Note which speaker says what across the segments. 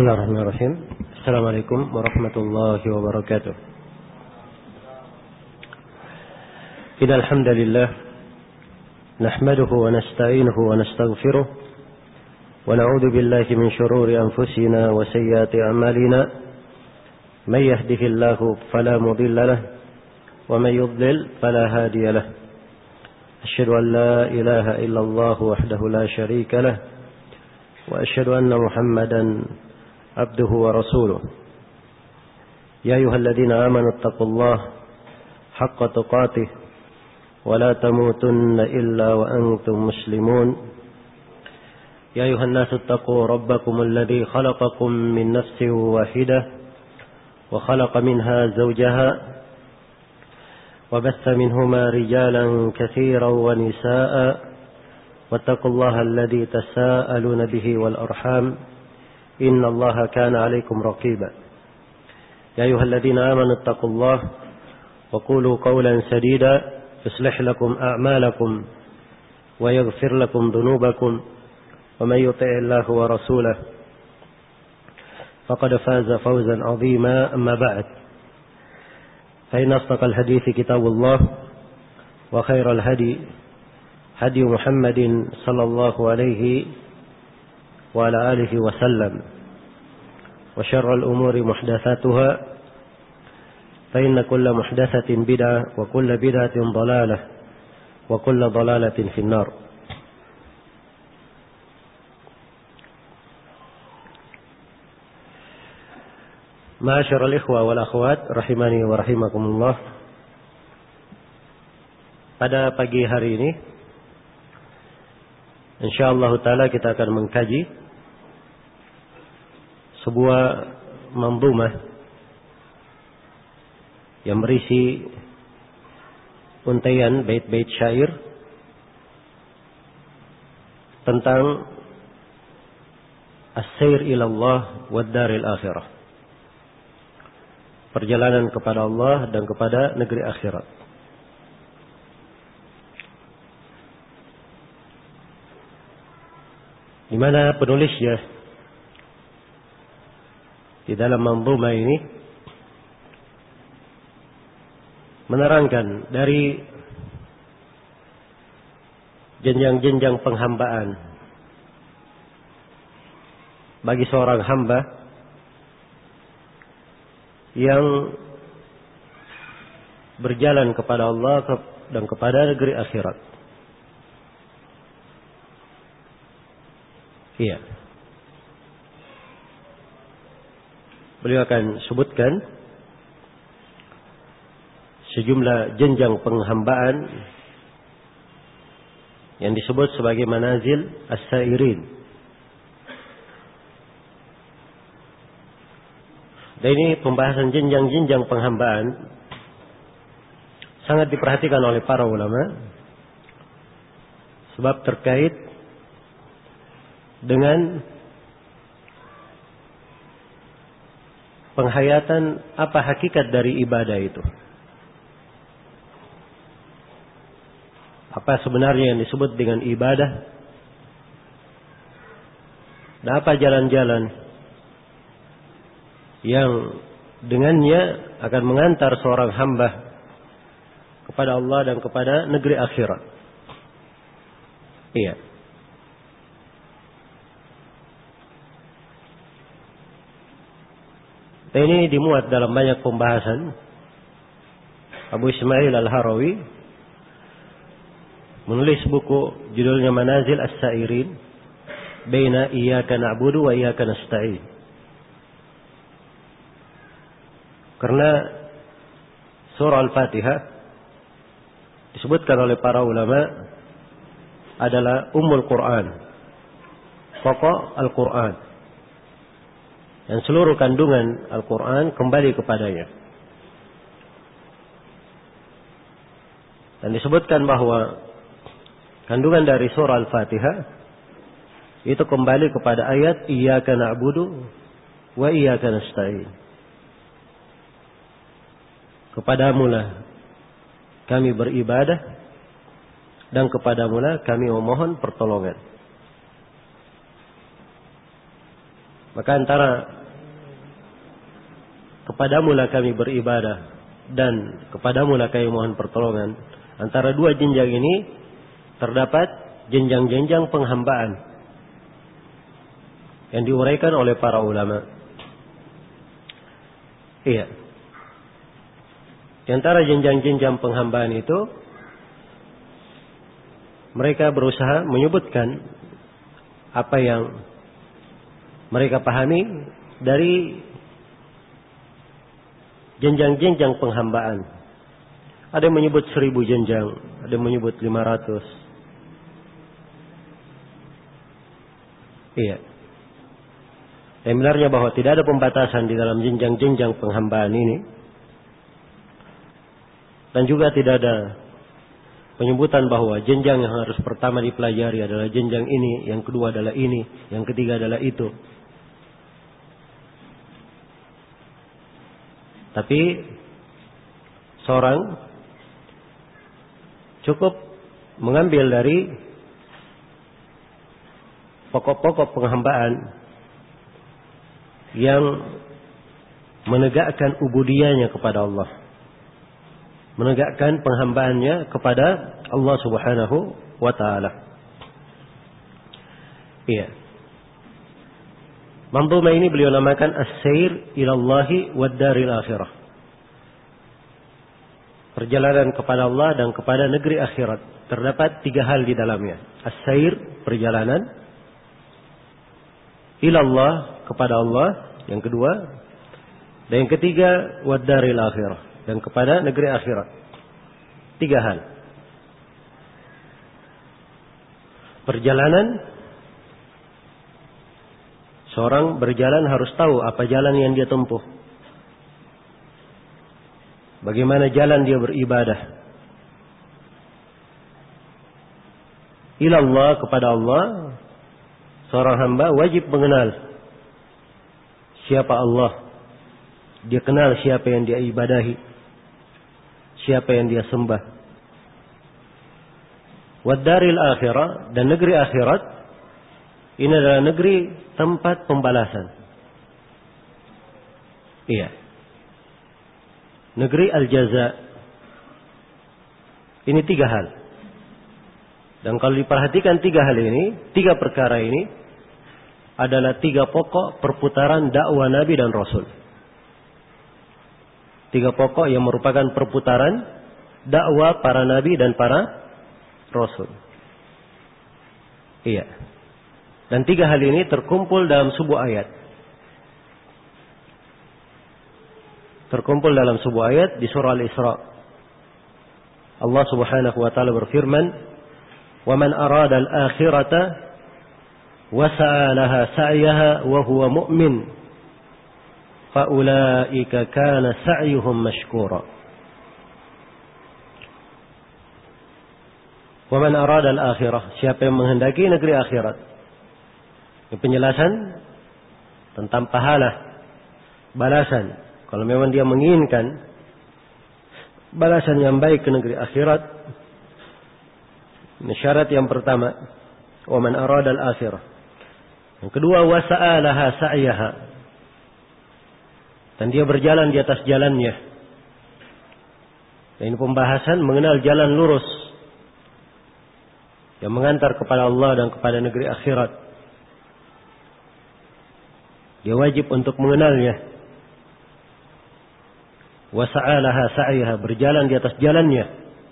Speaker 1: Bismillahirrahmanirrahim. Assalamualaikum warahmatullahi wabarakatuh. Innal hamdalillah nahmaduhu wa nasta'inuhu wa nastaghfiruh wa na'udzu billahi min shururi anfusina wa sayyiati a'malina. May yahdihillahu fala mudilla lahu wa may yudlil fala hadiya lahu. Asyhadu an la ilaha illallah wahdahu la syarika lahu wa asyhadu anna Muhammadan abduhu wa rasuluh. Ya ayyuhalladzina amanu taqullaha haqqa tuqatih wa la tamutunna illa wa antum muslimun. Ya ayyuhan nasu taqu rabbakumul ladzi khalaqakum min nafsin wahidah wa khalaqa minha zawjaha wa bassa minhuma rijalan katsiran wa nisaa'a. واتقوا الله الذي تساءلون به والأرحام إن الله كان عليكم رقيبا يا أيها الذين آمنوا اتقوا الله وقولوا قولا سديدا يصلح لكم أعمالكم ويغفر لكم ذنوبكم ومن يطع الله ورسوله فقد فاز فوزا عظيما أما بعد فإن أصدق الحديث كتاب الله وخير الهدي هدي محمد صلى الله عليه وعلى آله وسلم وشر الأمور محدثاتها فإن كل محدثة بدعة وكل بدعة ضلالة وكل ضلالة في النار. معاشر الإخوة والأخوات rahimani wa rahimakumullah. Pada pagi hari ini insyaallah ta'ala kita akan mengkaji sebuah manzumah yang berisi untaian bait-bait syair tentang as-sair ila Allah wad daril akhirah, perjalanan kepada Allah dan kepada negeri akhirat. Di mana penulisnya di dalam manzumah ini menerangkan dari jenjang-jenjang penghambaan bagi seorang hamba yang berjalan kepada Allah dan kepada negeri akhirat. Iya. Beliau akan sebutkan sejumlah jenjang penghambaan yang disebut sebagai manazil as-sairin. Dan ini pembahasan jenjang-jenjang penghambaan sangat diperhatikan oleh para ulama sebab terkait dengan penghayatan apa hakikat dari ibadah itu. Apa sebenarnya yang disebut dengan ibadah? Dan apa jalan-jalan yang dengannya akan mengantar seorang hamba kepada Allah dan kepada negeri akhirat. Iya. Ini dimuat dalam banyak pembahasan. Abu Ismail Al-Harawi menulis buku judulnya Manazil As-Sairin Baina Iyyaka Na'budu wa Iyyaka Nasta'in. Karena surah Al-Fatihah disebutkan oleh para ulama adalah Ummul Quran, pokok Al-Quran, dan seluruh kandungan Al-Quran kembali kepadanya. Dan disebutkan bahwa kandungan dari surah Al-Fatihah itu kembali kepada ayat Iyyaka na'budu wa iyyaka nasta'in. Kepadamulah kami beribadah dan kepadamulah kami memohon pertolongan. Maka antara kepadamulah kami beribadah dan kepadamulah kami mohon pertolongan, antara dua jenjang ini terdapat jenjang-jenjang penghambaan yang diuraikan oleh para ulama. Iya. Di antara jenjang-jenjang penghambaan itu, mereka berusaha menyebutkan apa yang mereka pahami dari jenjang-jenjang penghambaan. Ada yang menyebut 1000 jenjang, ada yang menyebut 500. Iya. Yang benarnya bahwa tidak ada pembatasan di dalam jenjang-jenjang penghambaan ini. Dan juga tidak ada penyebutan bahwa jenjang yang harus pertama dipelajari adalah jenjang ini, yang kedua adalah ini, yang ketiga adalah itu. Tapi seorang cukup mengambil dari pokok-pokok penghambaan yang menegakkan ubudiyahnya kepada Allah, menegakkan penghambaannya kepada Allah Subhanahu wa ta'ala. Iya. Manzumah ini beliau namakan As-Sair ilallahi wad daril akhirah. Perjalanan kepada Allah dan kepada negeri akhirat. Terdapat 3 hal di dalamnya. As-Sair, perjalanan. Ilallah, kepada Allah. Yang kedua. Dan yang ketiga, wad daril akhirah. Dan kepada negeri akhirat. 3 hal. Perjalanan. Seorang berjalan harus tahu apa jalan yang dia tempuh. Bagaimana jalan dia beribadah. Ilallah, kepada Allah. Seorang hamba wajib mengenal siapa Allah. Dia kenal siapa yang dia ibadahi, siapa yang dia sembah. Wadaril akhirah, dan negeri akhirat ini adalah negeri tempat pembalasan. Iya. Negeri al-jaza. Ini 3 hal. Dan kalau diperhatikan 3 hal ini, 3 perkara ini adalah 3 pokok perputaran dakwah Nabi dan Rasul. 3 pokok yang merupakan perputaran dakwah para Nabi dan para Rasul. Iya. Dan 3 hal ini terkumpul dalam sebuah ayat. Terkumpul dalam sebuah ayat di surah Al-Isra. Allah Subhanahu wa taala berfirman, "Wa man arada al-akhirata wa sa'alaha sa'yaha wa huwa mu'min, fa ulaika kana sa'yuhum mashkura." Wa man arada al-akhirah, siapa yang menghendaki negeri akhirat. Ini penjelasan tentang pahala, balasan. Kalau memang dia menginginkan balasan yang baik ke negeri akhirat, ini syarat yang pertama, wa man arada al-akhirah. Yang kedua, wa sa'alaha sa'yaha, dan dia berjalan di atas jalannya. Dan ini pembahasan mengenal jalan lurus yang mengantar kepada Allah dan kepada negeri akhirat. Dia wajib untuk mengenalnya. Wa sa'alaha sa'yaha, berjalan di atas jalannya.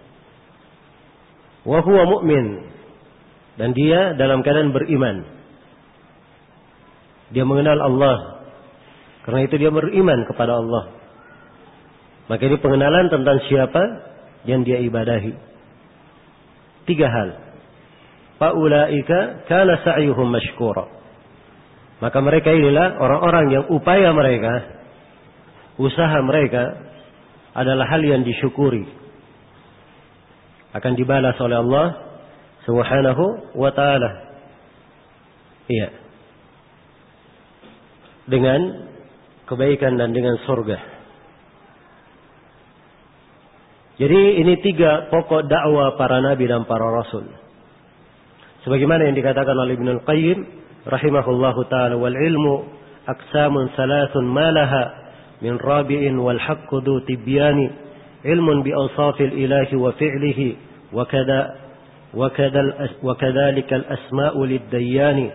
Speaker 1: Wa huwa mu'min, dan dia dalam keadaan beriman. Dia mengenal Allah, karena itu dia beriman kepada Allah. Maka ini pengenalan tentang siapa yang dia ibadahi. 3 hal. Faulaika kana sa'yuhum mashkura. Maka mereka inilah orang-orang yang upaya mereka, usaha mereka adalah hal yang disyukuri, akan dibalas oleh Allah Subhanahu wa ta'ala. Iya. Dengan kebaikan dan dengan surga. Jadi ini 3 pokok dakwah para nabi dan para rasul. Sebagaimana yang dikatakan oleh Ibnul Qayyim rahimahullahu ta'ala, wal ilmu aqsamun thalathun ma laha min rabi'in wal haqqu dhu tibyani ilmun bi awsafil ilahi wa fi'lihi wa kadhalika al asma'u lid dayyani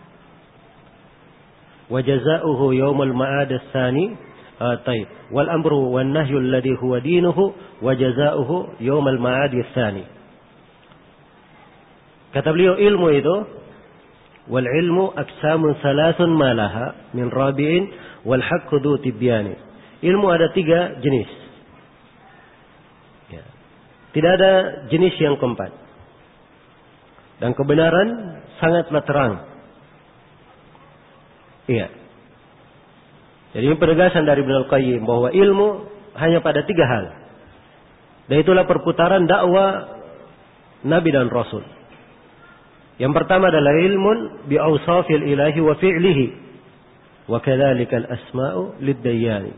Speaker 1: wa jazaohu yawmal ma'ad ats-tsani wal amru wan nahyu alladhi huwa dinuhu wa jazaohu yawmal ma'ad ats-tsani. Kata beliau, ilmu itu wal ilmu aqsamun thalathun ma laha min rabi'in wal haqqu dhu tibyani. Ilmu ada 3 jenis. Ya. Tidak ada jenis yang keempat. Dan kebenaran sangatlah terang. Iya. Jadi ini penegasan dari Ibnu Al-Qayyim bahwa ilmu hanya pada 3 hal. Dan itulah perputaran dakwah Nabi dan Rasul. Yang pertama adalah ilmun bi awsafil ilahi wa fi'lihi wa kadzalika al-asma'u lid-dayyani.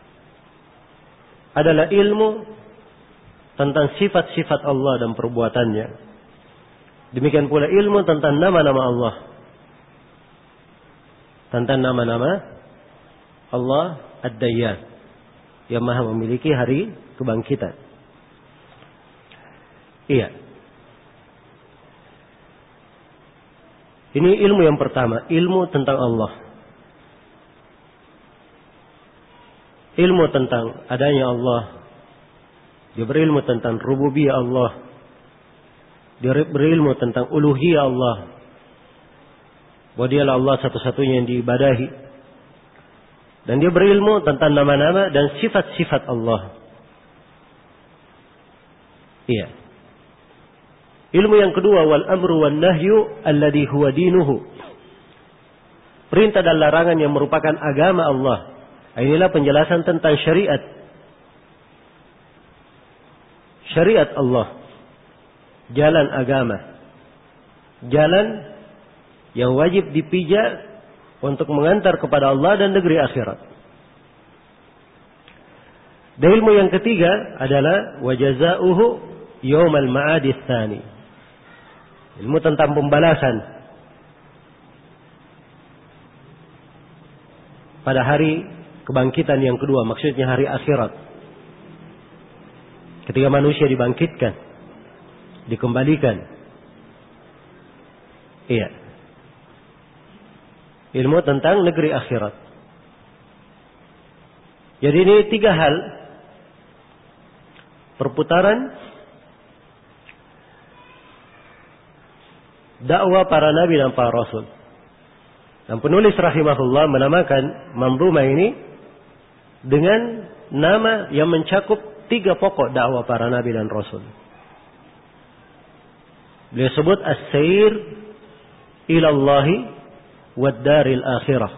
Speaker 1: Adalah ilmu tentang sifat-sifat Allah dan perbuatannya. Demikian pula ilmu tentang nama-nama Allah. Tentang nama-nama Allah Ad-Dayyan yang Maha memiliki hari kebangkitan. Iya. Ini ilmu yang pertama, ilmu tentang Allah. Ilmu tentang adanya Allah. Dia berilmu tentang rububiyah Allah. Dia berilmu tentang uluhiyah Allah. Bahwa dialah Allah satu-satunya yang diibadahi. Dan dia berilmu tentang nama-nama dan sifat-sifat Allah. Iya. Ilmu yang kedua, wal amru wan nahyu alladhi huwa dinuhu. Perintah dan larangan yang merupakan agama Allah. Inilah penjelasan tentang syariat. Syariat Allah. Jalan agama. Jalan yang wajib dipijak untuk mengantar kepada Allah dan negeri akhirat. Dan ilmu yang ketiga adalah wajazauhu yaumal ma'ad ats-tsani. Ilmu tentang pembalasan pada hari kebangkitan yang kedua, maksudnya hari akhirat. Ketika manusia dibangkitkan, dikembalikan. Iya. Ilmu tentang negeri akhirat. Jadi ini 3 hal perputaran dakwah para nabi dan para rasul. Dan penulis rahimahullah menamakan manzumah ini dengan nama yang mencakup 3 pokok dakwah para nabi dan rasul. Beliau sebut as-sair ila Allah wad daril akhirah.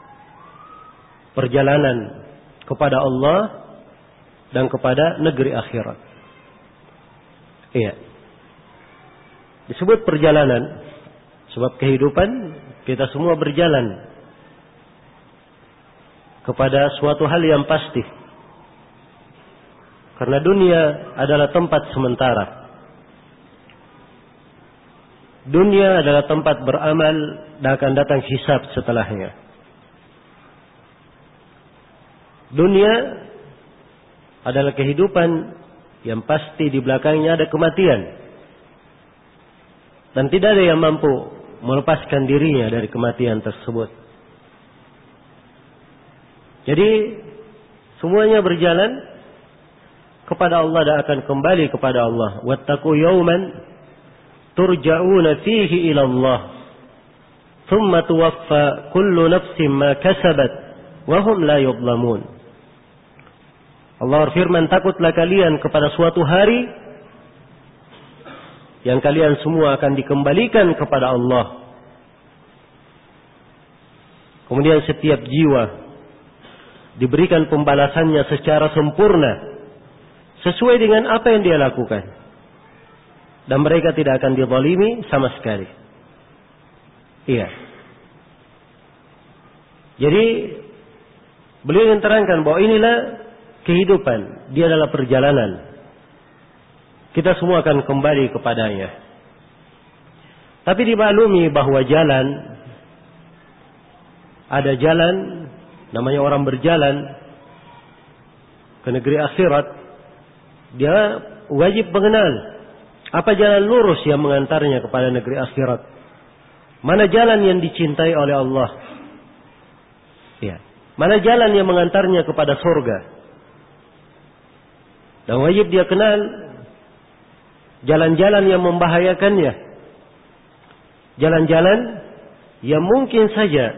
Speaker 1: Perjalanan kepada Allah dan kepada negeri akhirat. Iya. Disebut perjalanan sebab kehidupan kita semua berjalan kepada suatu hal yang pasti. Karena dunia adalah tempat sementara. Dunia adalah tempat beramal dan akan datang hisab setelahnya. Dunia adalah kehidupan yang pasti, di belakangnya ada kematian. Dan tidak ada yang mampu melepaskan dirinya dari kematian tersebut. Jadi semuanya berjalan kepada Allah dan akan kembali kepada Allah. Wattaqu yawman turja'una fihi ila Allah. Thumma tuwaffa kullu nafsin ma kasabat wa hum la yudlamun. Allah berfirman, takutlah kalian kepada suatu hari yang kalian semua akan dikembalikan kepada Allah. Kemudian setiap jiwa diberikan pembalasannya secara sempurna sesuai dengan apa yang dia lakukan. Dan mereka tidak akan dizalimi sama sekali. Iya. Jadi beliau ingin terangkan bahwa inilah kehidupan. Dia adalah perjalanan. Kita semua akan kembali kepadanya. Tapi dimaklumi bahwa jalan ada jalan, namanya orang berjalan ke negeri akhirat, dia wajib mengenal apa jalan lurus yang mengantarnya kepada negeri akhirat. Mana jalan yang dicintai oleh Allah? Ya. Mana jalan yang mengantarnya kepada surga? Dan wajib dia kenal jalan-jalan yang membahayakannya. Jalan-jalan yang mungkin saja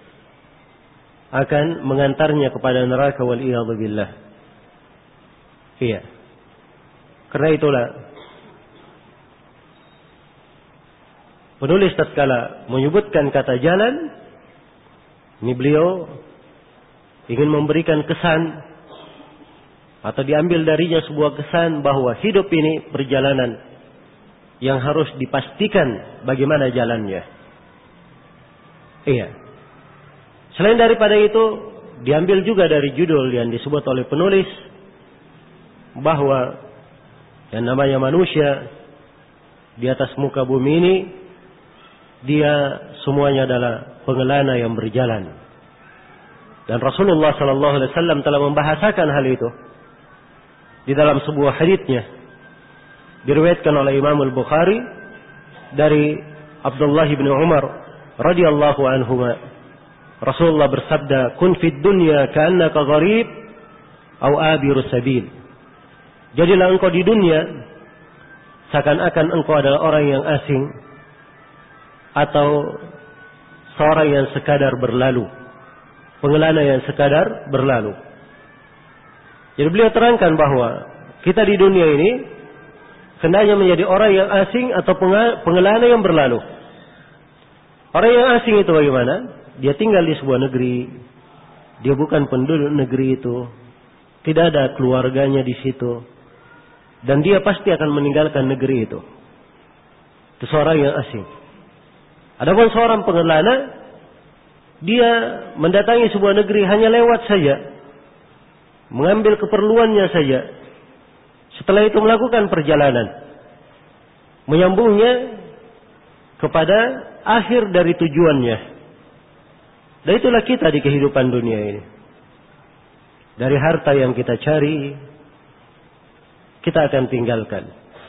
Speaker 1: akan mengantarnya kepada neraka wal-iyadzu billah. Iya. Karena itulah penulis tatkala menyebutkan kata jalan, ini beliau ingin memberikan kesan atau diambil darinya sebuah kesan bahwa hidup ini perjalanan yang harus dipastikan bagaimana jalannya. Iya. Selain daripada itu, diambil juga dari judul yang disebut oleh penulis bahwa yang namanya manusia di atas muka bumi ini, dia semuanya adalah pengelana yang berjalan. Dan Rasulullah sallallahu alaihi wasallam telah membahasakan hal itu di dalam sebuah haditsnya, diriwayatkan oleh Imam Al-Bukhari dari Abdullah bin Umar radhiyallahu anhuma. Rasulullah bersabda, "Kun fid dunya ka'annaka gharib aw abiru sabil." Jadilah engkau di dunia seakan-akan engkau adalah orang yang asing atau seorang yang sekadar berlalu, pengelana yang sekadar berlalu. Jadi beliau terangkan bahwa kita di dunia ini hendaknya menjadi orang yang asing atau pengelana yang berlalu. Orang yang asing itu bagaimana? Dia tinggal di sebuah negeri, dia bukan penduduk negeri itu, tidak ada keluarganya di situ, dan dia pasti akan meninggalkan negeri itu. Itu seorang yang asing. Adapun seorang pengelana, dia mendatangi sebuah negeri hanya lewat saja, mengambil keperluannya saja. Setelah itu melakukan perjalanan, menyambungnya kepada akhir dari tujuannya. Dan itulah kita di kehidupan dunia ini. Dari harta yang kita cari, kita akan tinggalkan.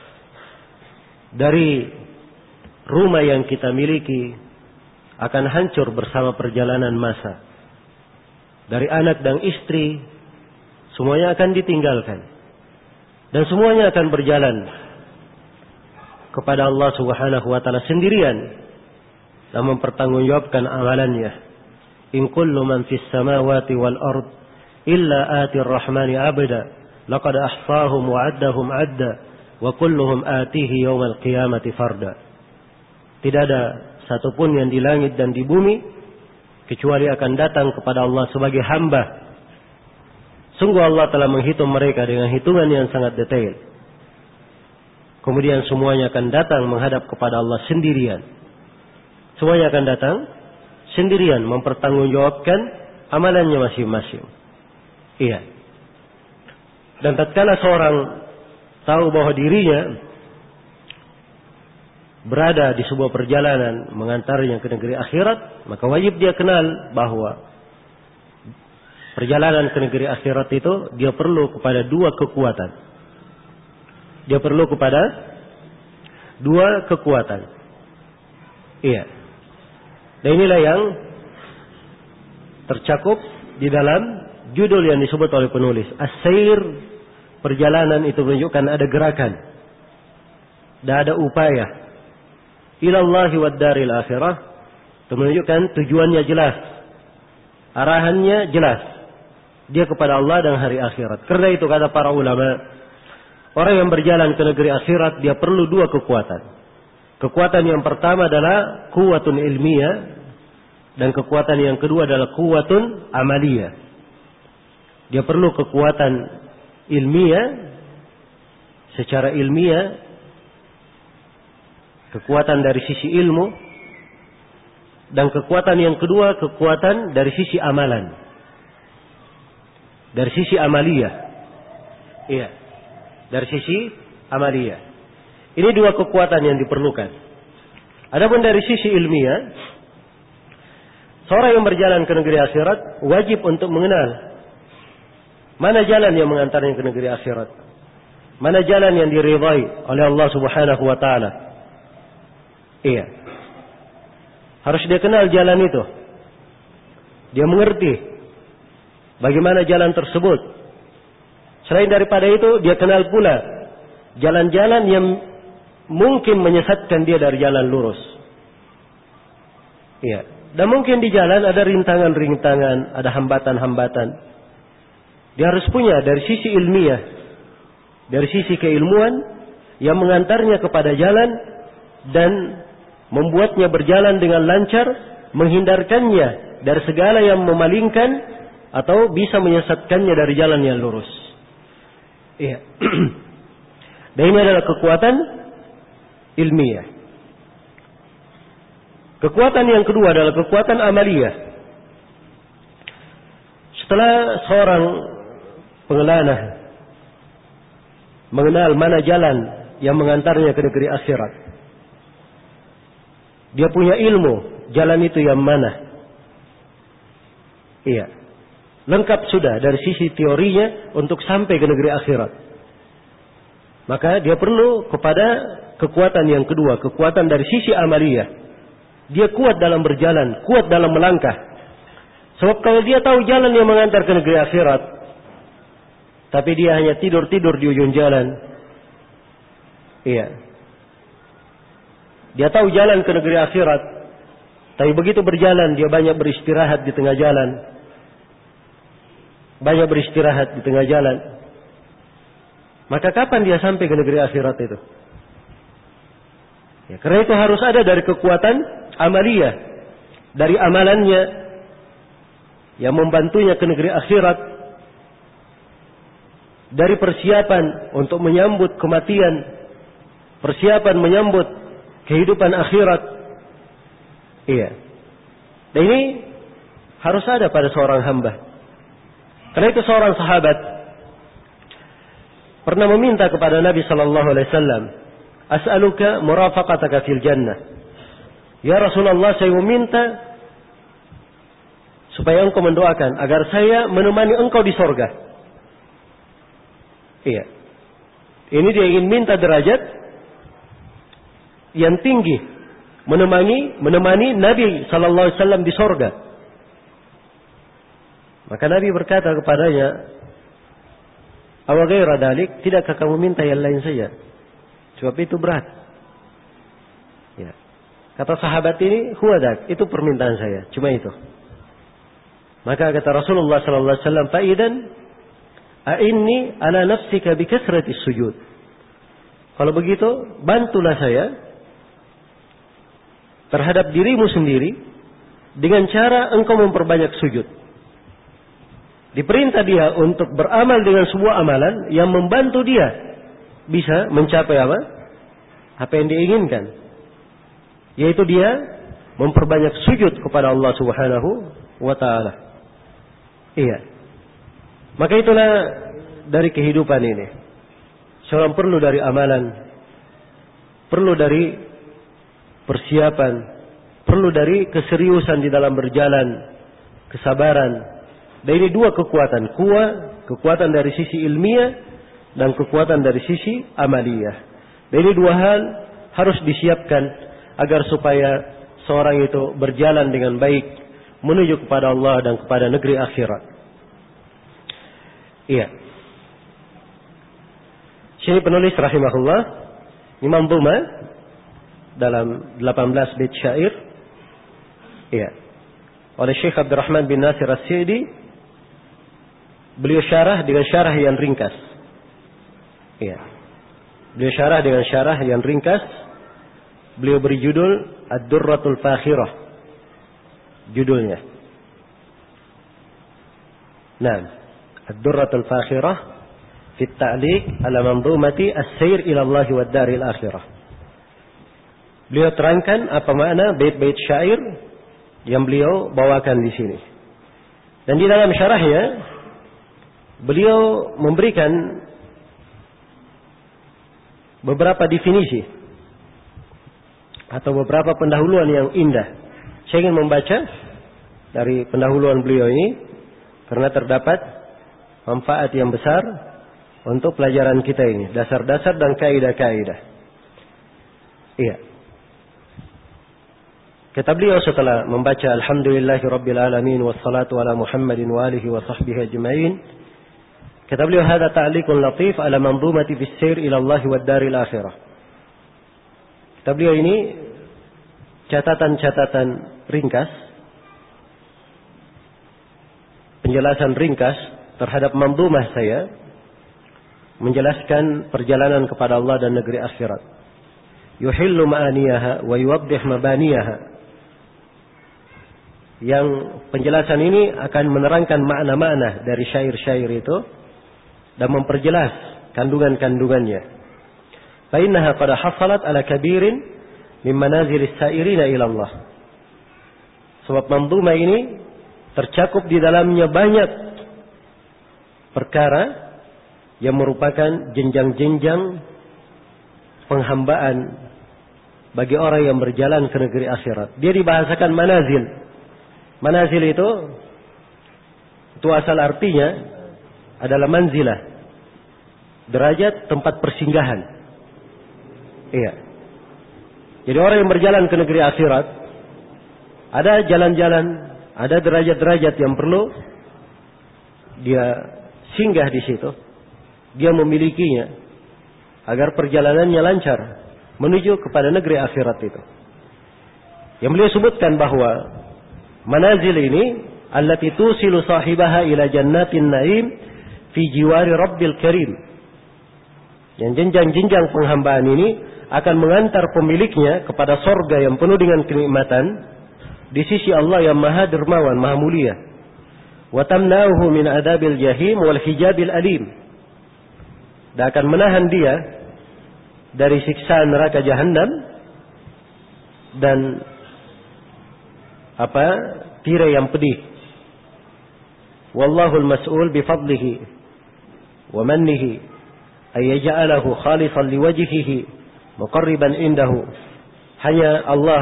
Speaker 1: Dari rumah yang kita miliki, akan hancur bersama perjalanan masa. Dari anak dan istri, semuanya akan ditinggalkan. Dan semuanya akan berjalan kepada Allah Subhanahu wa taala sendirian dan mempertanggungjawabkan amalannya. In kullu man fis samawati wal ard illa atir rahmani abda laqad ahsahum wa addahum adda wa kulluhum atihi yaumal qiyamati farda. Tidak ada satupun yang di langit dan di bumi kecuali akan datang kepada Allah sebagai hamba. Sungguh Allah telah menghitung mereka dengan hitungan yang sangat detail. Kemudian semuanya akan datang menghadap kepada Allah sendirian. Semuanya akan datang sendirian mempertanggungjawabkan amalannya masing-masing. Iya. Dan tatkala seorang tahu bahwa dirinya berada di sebuah perjalanan mengantarnya ke negeri akhirat, maka wajib dia kenal bahwa perjalanan ke negeri akhirat itu dia perlu kepada dua kekuatan. Dia perlu kepada dua kekuatan. Iya. Dan inilah yang tercakup di dalam judul yang disebut oleh penulis. As-sair, perjalanan itu menunjukkan ada gerakan. Dan ada upaya. Ilallahi wad daril akhirah, itu menunjukkan tujuannya jelas. Arahannya jelas. Dia kepada Allah dan hari akhirat. Karena itu kata para ulama, orang yang berjalan ke negeri akhirat dia perlu dua kekuatan. Kekuatan yang pertama adalah kuwatun ilmiah, dan kekuatan yang kedua adalah kuwatun amaliyah. Dia perlu kekuatan ilmiah, secara ilmiah, kekuatan dari sisi ilmu, dan kekuatan yang kedua kekuatan dari sisi amalan, dari sisi amaliyah. Iya, dari sisi amaliyah. Ini dua kekuatan yang diperlukan. Adapun dari sisi ilmiah, Seorang yang berjalan ke negeri akhirat wajib untuk mengenal mana jalan yang mengantarnya ke negeri akhirat. Mana jalan yang diridhai oleh Allah Subhanahu wa taala. Iya. Harus dia kenal jalan itu. Dia mengerti bagaimana jalan tersebut. Selain daripada itu, dia kenal pula jalan-jalan yang mungkin menyesatkan dia dari jalan lurus. Iya. Dan mungkin di jalan ada rintangan-rintangan, ada hambatan-hambatan. Dia harus punya dari sisi ilmiah, dari sisi keilmuan yang mengantarnya kepada jalan dan membuatnya berjalan dengan lancar, menghindarkannya dari segala yang memalingkan atau bisa menyesatkannya dari jalan yang lurus. Iya. Dan ini adalah kekuatan ilmiah. Kekuatan yang kedua adalah kekuatan amaliyah. Setelah seorang pengelana mengenal mana jalan yang mengantarnya ke negeri akhirat, dia punya ilmu jalan itu yang mana. Iya. Lengkap sudah dari sisi teorinya untuk sampai ke negeri akhirat. Maka dia perlu kepada kekuatan yang kedua, kekuatan dari sisi amaliyah. Dia kuat dalam berjalan, kuat dalam melangkah. Sebab kalau dia tahu jalan yang mengantar ke negeri akhirat, tapi dia hanya tidur-tidur di ujung jalan. Iya. Dia tahu jalan ke negeri akhirat, tapi begitu berjalan dia banyak beristirahat di tengah jalan. Banyak beristirahat di tengah jalan. Maka kapan dia sampai ke negeri akhirat itu? Ya, karena itu harus ada dari kekuatan amaliyah, dari amalannya yang membantunya ke negeri akhirat, dari persiapan untuk menyambut kematian, persiapan menyambut kehidupan akhirat. Iya. Dan ini harus ada pada seorang hamba. Karena itu seorang sahabat pernah meminta kepada Nabi sallallahu alaihi wasallam, "As'aluka murafaqataka fil jannah." Ya Rasulullah, saya meminta supaya engkau mendoakan agar saya menemani engkau di sorga. Iya. Ini dia ingin minta derajat yang tinggi, menemani Nabi sallallahu alaihi wasallam di sorga. Maka Nabi berkata kepadanya, "Aw ghaira dalik, tidakkah kamu minta yang lain saja? Sebab itu berat." Ya. Kata sahabat ini, "Huwadak, itu permintaan saya, cuma itu." Maka kata Rasulullah sallallahu alaihi wasallam, "Faidan a'inni ala nafsika bi kasratis sujud." Kalau begitu, bantulah saya terhadap dirimu sendiri dengan cara engkau memperbanyak sujud. Diperintah dia untuk beramal dengan sebuah amalan yang membantu dia bisa mencapai apa? Apa yang dia inginkan. Yaitu dia memperbanyak sujud kepada Allah Subhanahu wa ta'ala. Iya. Maka itulah dari kehidupan ini. Seorang perlu dari amalan, perlu dari persiapan, perlu dari keseriusan di dalam berjalan, kesabaran. Dan ini dua kekuatan, kekuatan dari sisi ilmiah dan kekuatan dari sisi amaliyah. Dan ini dua hal harus disiapkan agar supaya seorang itu berjalan dengan baik menuju kepada Allah dan kepada negeri akhirat. Iya. Sini penulis rahimahullah Imam Buma dalam 18 bait syair. Iya. Oleh Syekh Abdurrahman bin Nasir As-Sa'di. Beliau syarah dengan syarah yang ringkas. Iya. Beliau syarah dengan syarah yang ringkas. Beliau beri judul Ad-Durratul Fakhirah. Judulnya. Nah, Ad-Durratul Fakhirah fi at-ta'liq ala manzumati as-sayr ila Allah wa ad-daril akhirah. Beliau terangkan apa makna bait-bait syair yang beliau bawakan di sini. Dan di dalam syarahnya beliau memberikan beberapa definisi atau beberapa pendahuluan yang indah. Saya ingin membaca dari pendahuluan beliau ini karena terdapat manfaat yang besar untuk pelajaran kita ini, dasar-dasar dan kaidah-kaidah. Iya. Kata beliau setelah membaca Alhamdulillahirabbil alamin wassalatu ala Muhammadin wa alihi wa sahbihi ajma'in. Kata beliau hadza ta'liqun latif ala manzumati fis sir ila Allah wad daril akhirah. Kata beliau ini catatan-catatan ringkas, penjelasan ringkas terhadap manzumah saya menjelaskan perjalanan kepada Allah dan negeri akhirat. Yuhillu ma'aniyaha wa yuwaddih mabaniyaha. Yang penjelasan ini akan menerangkan makna-makna dari syair-syair itu dan memperjelas kandungan-kandungannya. Fa innaha qad hasalat ala kabirin min manazilis sairina ila Allah. Sebab manzumah ini tercakup di dalamnya banyak perkara yang merupakan jenjang-jenjang penghambaan bagi orang yang berjalan ke negeri akhirat. Dia dibahasakan manazil. Manazil itu asal artinya adalah manzilah, derajat tempat persinggahan. Iya. Jadi orang yang berjalan ke negeri akhirat, ada jalan-jalan, ada derajat-derajat yang perlu dia singgah di situ. Dia memilikinya agar perjalanannya lancar menuju kepada negeri akhirat itu. Yang beliau sebutkan bahwa manazil ini allati tusilu sahibaha ila jannatin naim fi jiwari rabbil karim. Yang jenjang-jenjang penghambaan ini akan mengantar pemiliknya kepada sorga yang penuh dengan kenikmatan di sisi Allah yang Maha Dermawan, Maha Mulia. Wa tamna'uhu min adabil jahim wal hijabil alim. Dan akan menahan dia dari siksa neraka jahanam dan tirai yang pedih. Wallahul mas'ul bifadlihi wa mannihi ay yaj'alahu khalisan liwajhihi muqarriban indahu. Hanya Allah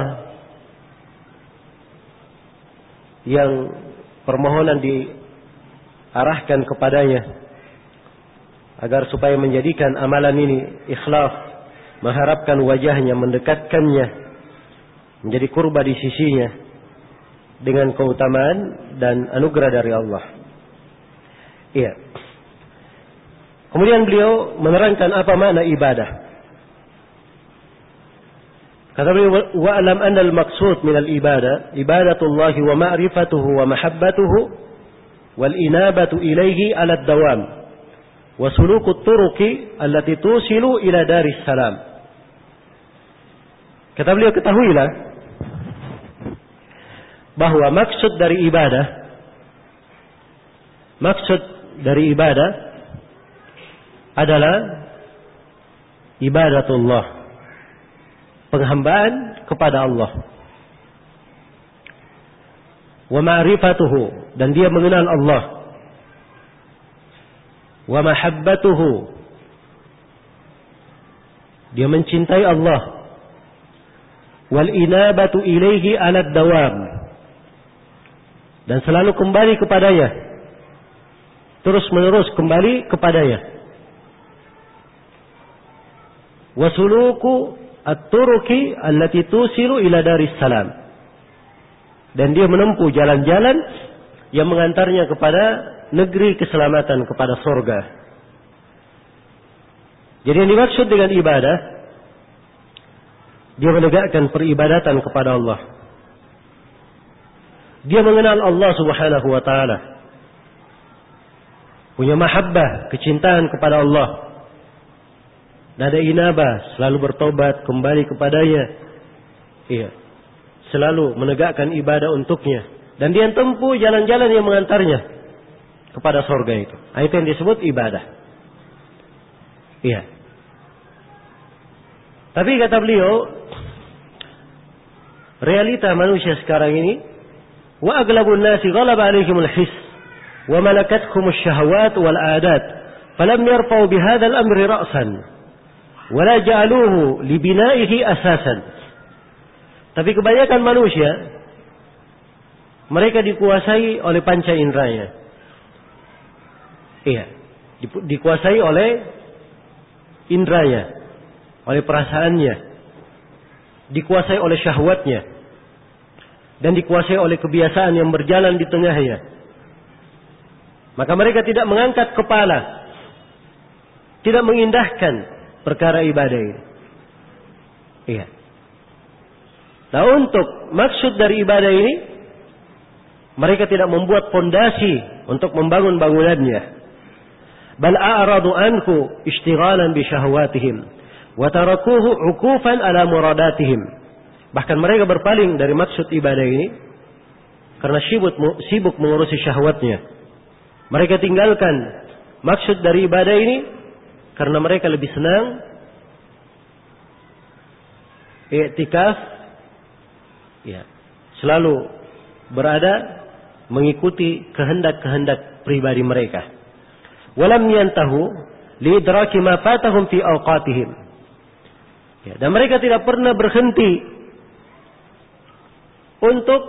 Speaker 1: yang permohonan diarahkan kepadanya agar supaya menjadikan amalan ini ikhlas, mengharapkan wajahnya, mendekatkannya menjadi kurba di sisinya dengan keutamaan dan anugerah dari Allah. Iya. Kemudian beliau menerangkan apa makna ibadah. Kata beliau, wa alam anna al-maqsud min al-ibadah ibadatullah wa ma'rifatuhu wa mahabbatuhu wal inabatu ilayhi ala ad-dawam wa sulukut turuqi allati tusilu ila daris salam. Kata beliau, ketahuilah bahwa maksud dari ibadah adalah ibadatullah, penghambaan kepada Allah, wa ma'rifatuhu, dan dia mengenal Allah, wa mahabbatuhu, dia mencintai Allah, wal inabatu ilaihi ala dawam, dan selalu kembali kepadanya, terus menerus kembali kepadanya. Wasuluku at-turuki allati tusilu ila daris salam, dan dia menempuh jalan-jalan yang mengantarnya kepada negeri keselamatan, kepada surga. Jadi yang dimaksud dengan ibadah, dia menegakkan peribadatan kepada Allah. Dia mengenal Allah Subhanahu wa ta'ala, punya mahabbah, kecintaan kepada Allah, dan ada inabah, selalu bertobat kembali kepadanya. Iya, selalu menegakkan ibadah untuknya, dan dia tempuh jalan-jalan yang mengantarnya kepada surga itu. Itu yang disebut ibadah. Iya. Tapi kata beliau, realita manusia sekarang ini, wa aglabun nasi ghalaba alaihimul hiss wa malakatkumul syahawat wal adat falam yarfa'u bihadzal amri ra'san wa la ja'aluhu li bina'ihi asasan. Tapi kebanyakan manusia mereka dikuasai oleh panca inderanya. Iya, dikuasai oleh inderanya, oleh perasaannya, dikuasai oleh syahwatnya, dan dikuasai oleh kebiasaan yang berjalan di tengahnya. Maka mereka tidak mengangkat kepala, tidak mengindahkan perkara ibadah ini. Iya. Nah, untuk maksud dari ibadah ini, mereka tidak membuat fondasi untuk membangun bangunannya. Bal a'radu anhu ishtighalan bi syahwatihim wa tarakuhu 'ukufan ala muradatihim. Bahkan mereka berpaling dari maksud ibadah ini karena sibuk mengurusi syahwatnya. Mereka tinggalkan maksud dari ibadah ini karena mereka lebih senang i'tikaf, ya, selalu berada mengikuti kehendak-kehendak pribadi mereka. Walam yantahu liidraki ma fatahum fi awqatihim. Ya, dan mereka tidak pernah berhenti untuk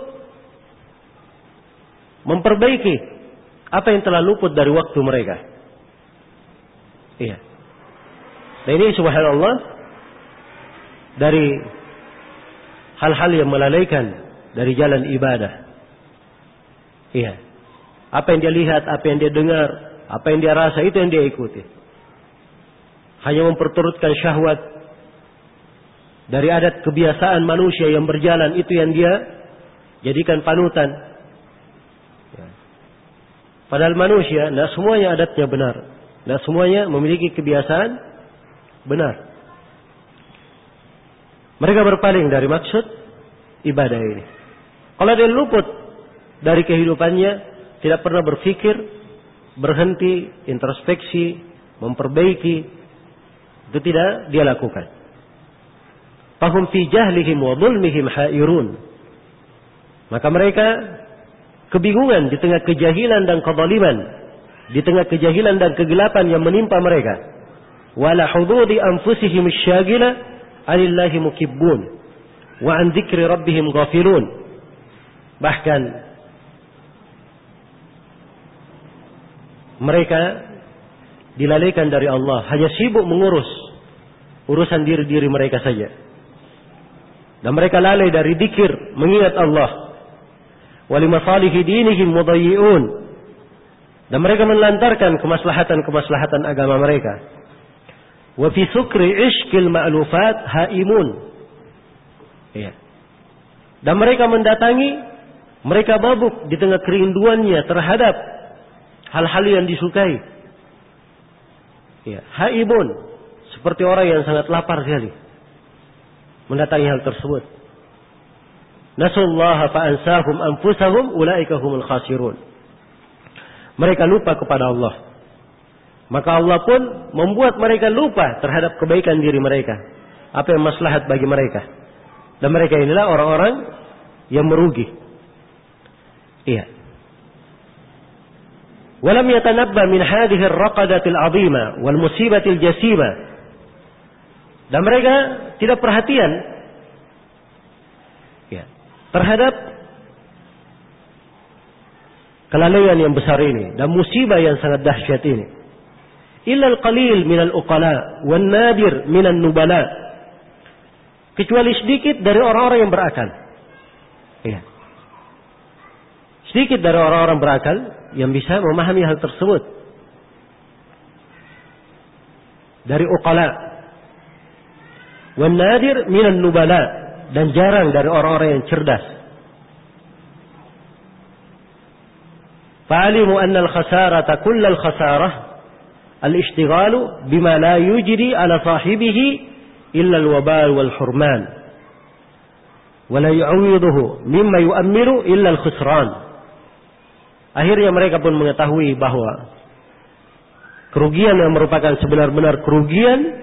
Speaker 1: memperbaiki apa yang telah luput dari waktu mereka. Iya. Dan ini subhanallah dari hal-hal yang melalaikan dari jalan ibadah. Iya. Apa yang dia lihat, apa yang dia dengar, apa yang dia rasa, itu yang dia ikuti. Hanya memperturutkan syahwat dari adat kebiasaan manusia yang berjalan, itu yang dia jadikan panutan. Ya. Padahal manusia, tidak semuanya adatnya benar. Tidak semuanya memiliki kebiasaan benar. Mereka berpaling dari maksud ibadah ini. Kalau dia luput dari kehidupannya, tidak pernah berpikir, berhenti, introspeksi, memperbaiki, itu tidak dia lakukan. Fahum fi jahlihim wa dhulmihim hairun. Maka mereka kebingungan di tengah kejahilan dan kezaliman, di tengah kejahilan dan kegelapan yang menimpa mereka. Wala hududi anfusihim asy-syagila 'anillahi mukibbun wa 'an dzikri rabbihim ghafilun. Bahkan mereka dilalaikan dari Allah, hanya sibuk mengurus urusan diri-diri mereka saja. Dan mereka lalai dari dzikir, mengingat Allah. Walimasalihi dinihim mudayyi'un. Dan mereka menelantarkan kemaslahatan-kemaslahatan agama mereka. Wa fi sukri ishqil ma'lufat haimun. Ya. Dan mereka mendatangi, mereka mabuk di tengah kerinduannya terhadap hal-hal yang disukai. Ya, haimun, seperti orang yang sangat lapar sekali mendatangi hal tersebut. Nasullaha fa'ansahum anfusahum ulaika humul khasirun. Mereka lupa kepada Allah. Maka Allah pun membuat mereka lupa terhadap kebaikan diri mereka. Apa yang maslahat bagi mereka. Dan mereka inilah orang-orang yang merugi. Iya. Walam yatanabba min hadhihi ar-raqadati al-'azima wal musibati al-jasima. Dan mereka tidak perhatian, ya, terhadap kelalaian yang besar ini dan musibah yang sangat dahsyat ini. Illa al-qalil minal uqala wan nadir minan nubala. Kecuali sedikit dari orang-orang yang berakal. Ya. Sedikit dari orang-orang berakal yang bisa memahami hal tersebut. Dari uqala. Wan nadir minan nubala, dan jarang dari orang-orang yang cerdas. Fa'alimu anna al-khasarata kullal khasarah al-ishtighalu bima la yujri ala sahibihi illa al-wabal wal hurman wa la yu'awwiduhu mimma yu'ammiru illa al-khusran. Akhirnya mereka pun mengetahui bahwa kerugian yang merupakan sebenar-benar kerugian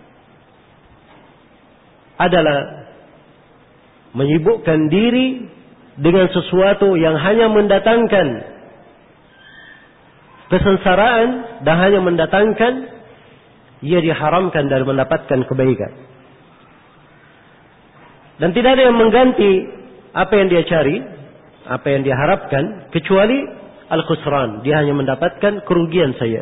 Speaker 1: adalah menyibukkan diri dengan sesuatu yang hanya mendatangkan kesengsaraan dan hanya mendatangkan ia diharamkan dari mendapatkan kebaikan. Dan tidak ada yang mengganti apa yang dia cari apa yang dia harapkan kecuali al-khusran. Dia hanya mendapatkan kerugian saja.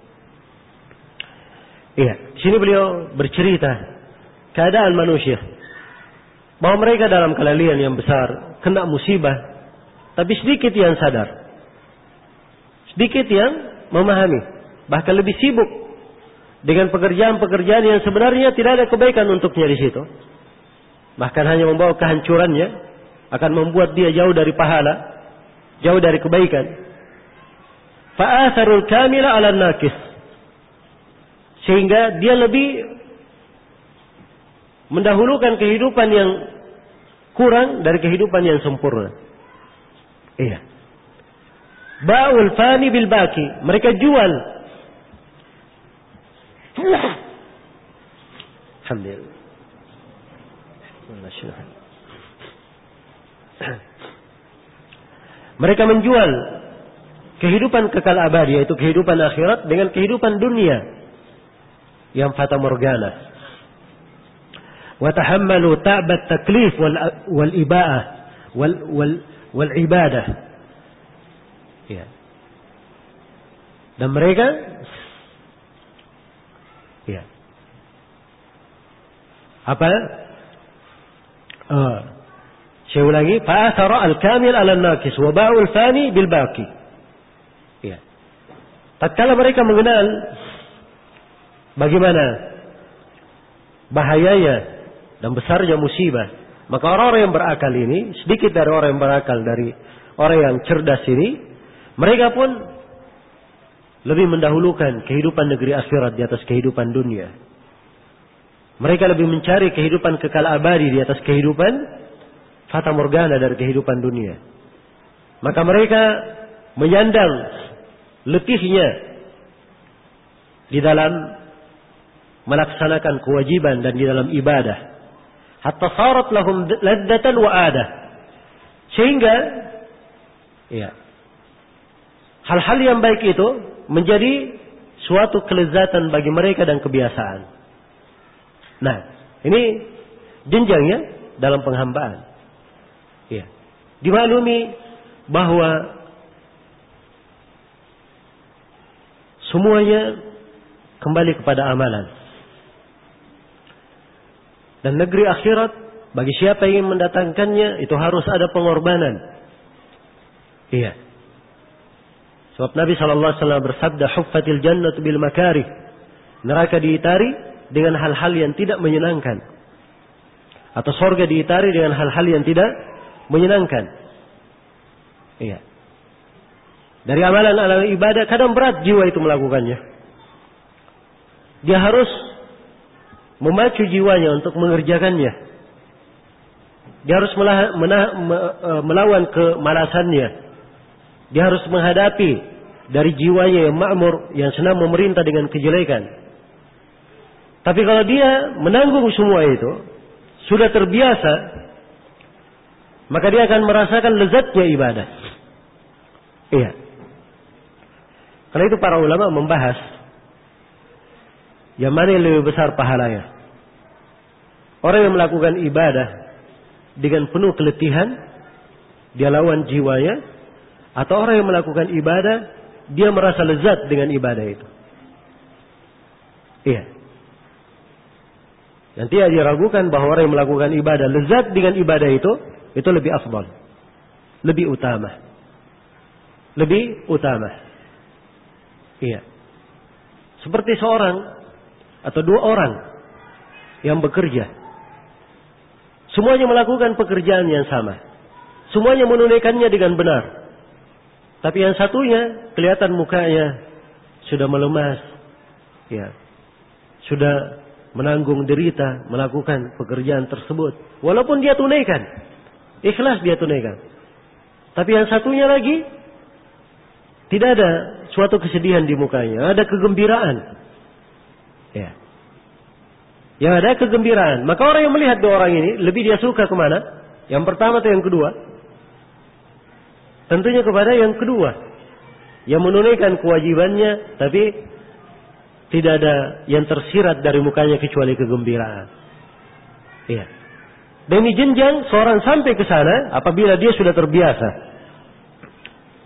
Speaker 1: Iya, sini beliau bercerita keadaan manusia bahwa mereka dalam kelalaian yang besar, kena musibah, tapi sedikit yang sadar. Sedikit yang memahami, bahkan lebih sibuk dengan pekerjaan-pekerjaan yang sebenarnya tidak ada kebaikan untuknya di situ. Bahkan hanya membawa kehancurannya, akan membuat dia jauh dari pahala, jauh dari kebaikan. Fa'atharul kamila 'ala an-naqis. Sehingga dia lebih mendahulukan kehidupan yang kurang dari kehidupan yang sempurna. Iya. Ba'ul fani bil baqi. Mereka jual. Alhamdulillah. Mereka menjual kehidupan kekal abadi, yaitu kehidupan akhirat, dengan kehidupan dunia yang fata morgana. Wa tahammalu ta'bat taklif wal iba'ah wal ibadah. Ya. Dan mereka ya. Apa? Saya ulangi, fa'athara al-kamil 'ala an-naqis wa ba'u al-fani bil baqi. Ya. Tatkala mereka mengenal bagaimana bahayanya dan besarnya musibah, maka orang-orang yang berakal ini, sedikit dari orang yang berakal, dari orang yang cerdas ini, mereka pun lebih mendahulukan kehidupan negeri akhirat di atas kehidupan dunia. Mereka lebih mencari kehidupan kekal abadi di atas kehidupan fata morgana dari kehidupan dunia. Maka mereka menyandang letihnya di dalam melaksanakan kewajiban dan di dalam ibadah. Hatta sarat lahum ladzatan wa adah. Sehingga ya, hal-hal yang baik itu menjadi suatu kelezatan bagi mereka dan kebiasaan. Nah, ini jenjangnya dalam penghambaan. Ya. Dimaklumi bahwa semuanya kembali kepada amalan. Dan negeri akhirat bagi siapa yang ingin mendatangkannya itu harus ada pengorbanan. Iya. Sebab Nabi SAW bersabda, "Huffatil jannatu bil makarih." Neraka diitari dengan hal-hal yang tidak menyenangkan. Atau surga diitari dengan hal-hal yang tidak menyenangkan. Iya. Dari amalan-amalan ibadah kadang berat jiwa itu melakukannya. Dia harus memacu jiwanya untuk mengerjakannya. Dia harus melawan kemalasannya. Dia harus menghadapi dari jiwanya yang makmur, yang senang memerintah dengan kejelekan. Tapi kalau dia menanggung semua itu, sudah terbiasa, maka dia akan merasakan lezatnya ibadah. Iya. Karena itu para ulama membahas yang mana yang lebih besar pahalanya. Orang yang melakukan ibadah dengan penuh keletihan, dia lawan jiwanya, atau orang yang melakukan ibadah, dia merasa lezat dengan ibadah itu. Iya. Dan tidak diragukan bahwa orang yang melakukan ibadah, lezat dengan ibadah itu lebih afdal. Lebih utama. Lebih utama. Iya. Seperti seorang atau dua orang yang bekerja. Semuanya melakukan pekerjaan yang sama. Semuanya menunaikannya dengan benar. Tapi yang satunya kelihatan mukanya sudah melemas. Ya. Sudah menanggung derita melakukan pekerjaan tersebut. Walaupun dia tunaikan. Ikhlas dia tunaikan. Tapi yang satunya lagi tidak ada suatu kesedihan di mukanya. Ada kegembiraan. Ya. Yang ada kegembiraan. Maka orang yang melihat dua orang ini, lebih dia suka kemana? Yang pertama atau yang kedua? Tentunya kepada yang kedua. Yang menunaikan kewajibannya, tapi tidak ada yang tersirat dari mukanya kecuali kegembiraan. Iya. Dan ini jenjang seorang sampai ke sana apabila dia sudah terbiasa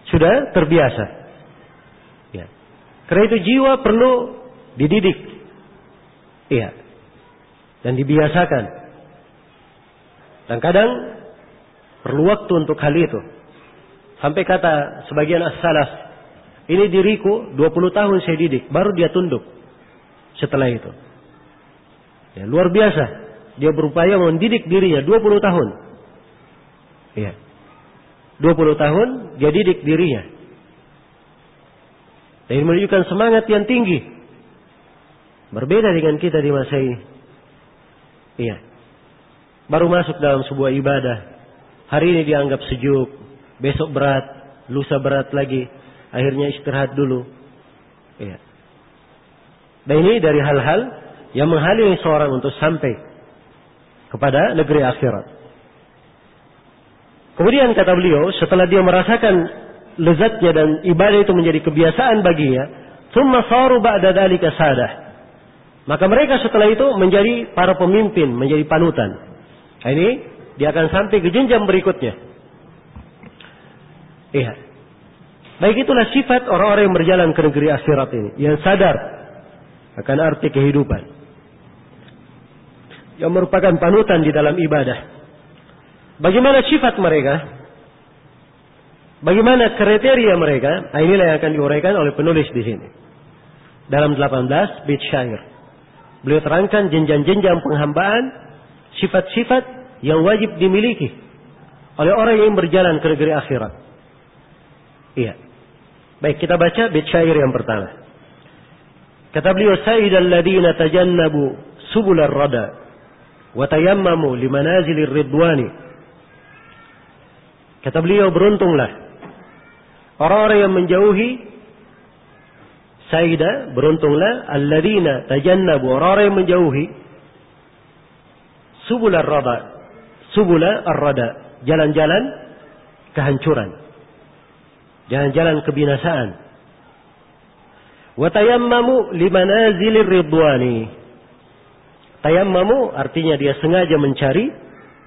Speaker 1: sudah terbiasa. Ya. Karena itu jiwa perlu dididik. Iya. Dan dibiasakan. Dan kadang perlu waktu untuk hal itu. Sampai kata sebagian as-salaf, ini diriku 20 tahun saya didik, baru dia tunduk setelah itu. Ya, luar biasa. Dia berupaya mendidik dirinya 20 tahun. Iya. 20 tahun dia didik dirinya. Dan menunjukkan semangat yang tinggi. Berbeda dengan kita di masa ini. Iya. Baru masuk dalam sebuah ibadah. Hari ini dianggap sejuk. Besok berat. Lusa berat lagi. Akhirnya istirahat dulu. Iya. Dan ini dari hal-hal yang menghalangi seorang untuk sampai kepada negeri akhirat. Kemudian kata beliau, setelah dia merasakan lezatnya dan ibadah itu menjadi kebiasaan baginya, tsumma saru ba'da dzalika sadah. Maka mereka setelah itu menjadi para pemimpin, menjadi panutan. Nah, ini dia akan sampai ke jenjang berikutnya. Iya. Baik, itulah sifat orang-orang yang berjalan ke negeri akhirat ini, yang sadar akan arti kehidupan, yang merupakan panutan di dalam ibadah. Bagaimana sifat mereka? Bagaimana kriteria mereka? Nah, inilah yang akan diuraikan oleh penulis di sini. Dalam 18 bait syair. Beliau terangkan jenjang-jenjang penghambaan, sifat-sifat yang wajib dimiliki oleh orang yang berjalan ke negeri akhirat. Iya. Baik, kita baca bait syair yang pertama. Kata beliau, Sayyidal ladina tajannabu subular rada wa tayammamu limanazilir ridwani. Kata beliau, beruntunglah orang-orang yang menjauhi Saida, beruntunglah alladzina tajannabu, orang-orang yang menjauhi subula ar-rada, jalan-jalan kehancuran, jalan-jalan kebinasaan. Wa tayammamu limanazilir ridwani. Tayammamu artinya dia sengaja mencari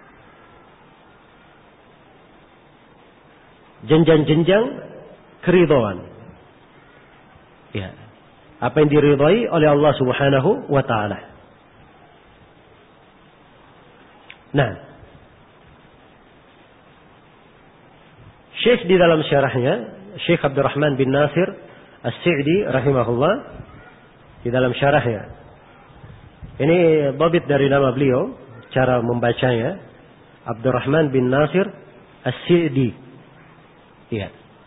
Speaker 1: jenjang-jenjang keridhaan. Ya. Apa yang diridhai oleh Allah Subhanahu wa taala. Nah, Syekh di dalam syarahnya, Syekh Abdurrahman bin Nasir As-Sa'di rahimahullah, di dalam syarahnya. Ini dhabit dari nama beliau, cara membacanya, Abdurrahman bin Nasir As-Sa'di. Iya.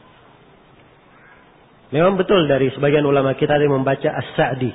Speaker 1: Memang betul dari sebagian ulama kita yang membaca As-Sa'di.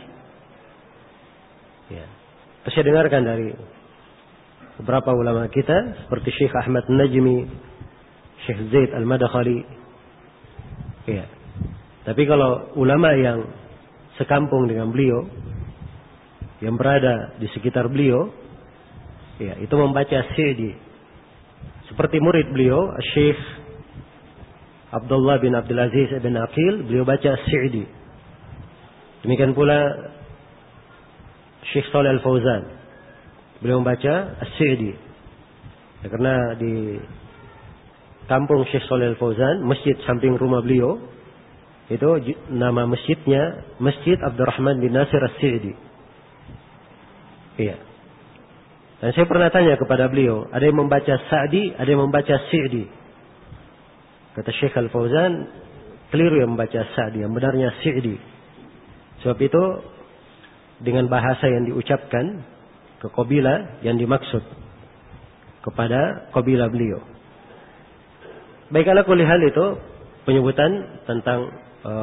Speaker 1: Ya. Saya dengarkan dari beberapa ulama kita seperti Syekh Ahmad Najmi, Syekh Zaid Al-Madkhali. Ya. Tapi kalau ulama yang sekampung dengan beliau, yang berada di sekitar beliau, ya, itu membaca As-Sa'di. Seperti murid beliau, Syekh Abdullah bin Abdul Aziz bin Aqil, beliau baca As-Sa'di. Demikian pula Syekh Shalih Al-Fauzan, beliau membaca As-Sa'di. Ya, karena di kampung Syekh Shalih Al-Fauzan, masjid samping rumah beliau, itu nama masjidnya Masjid Abdurrahman bin Nasir As-Sa'di. Iya. Dan saya pernah tanya kepada beliau, ada yang membaca Sa'di, ada yang membaca Sa'di. Kata Syekh Al-Fauzan, keliru yang membaca Sa'di, yang benarnya Sa'di. Sebab itu dengan bahasa yang diucapkan ke kabilah yang dimaksud kepada kabilah beliau. Baik, ala kulli hal itu penyebutan tentang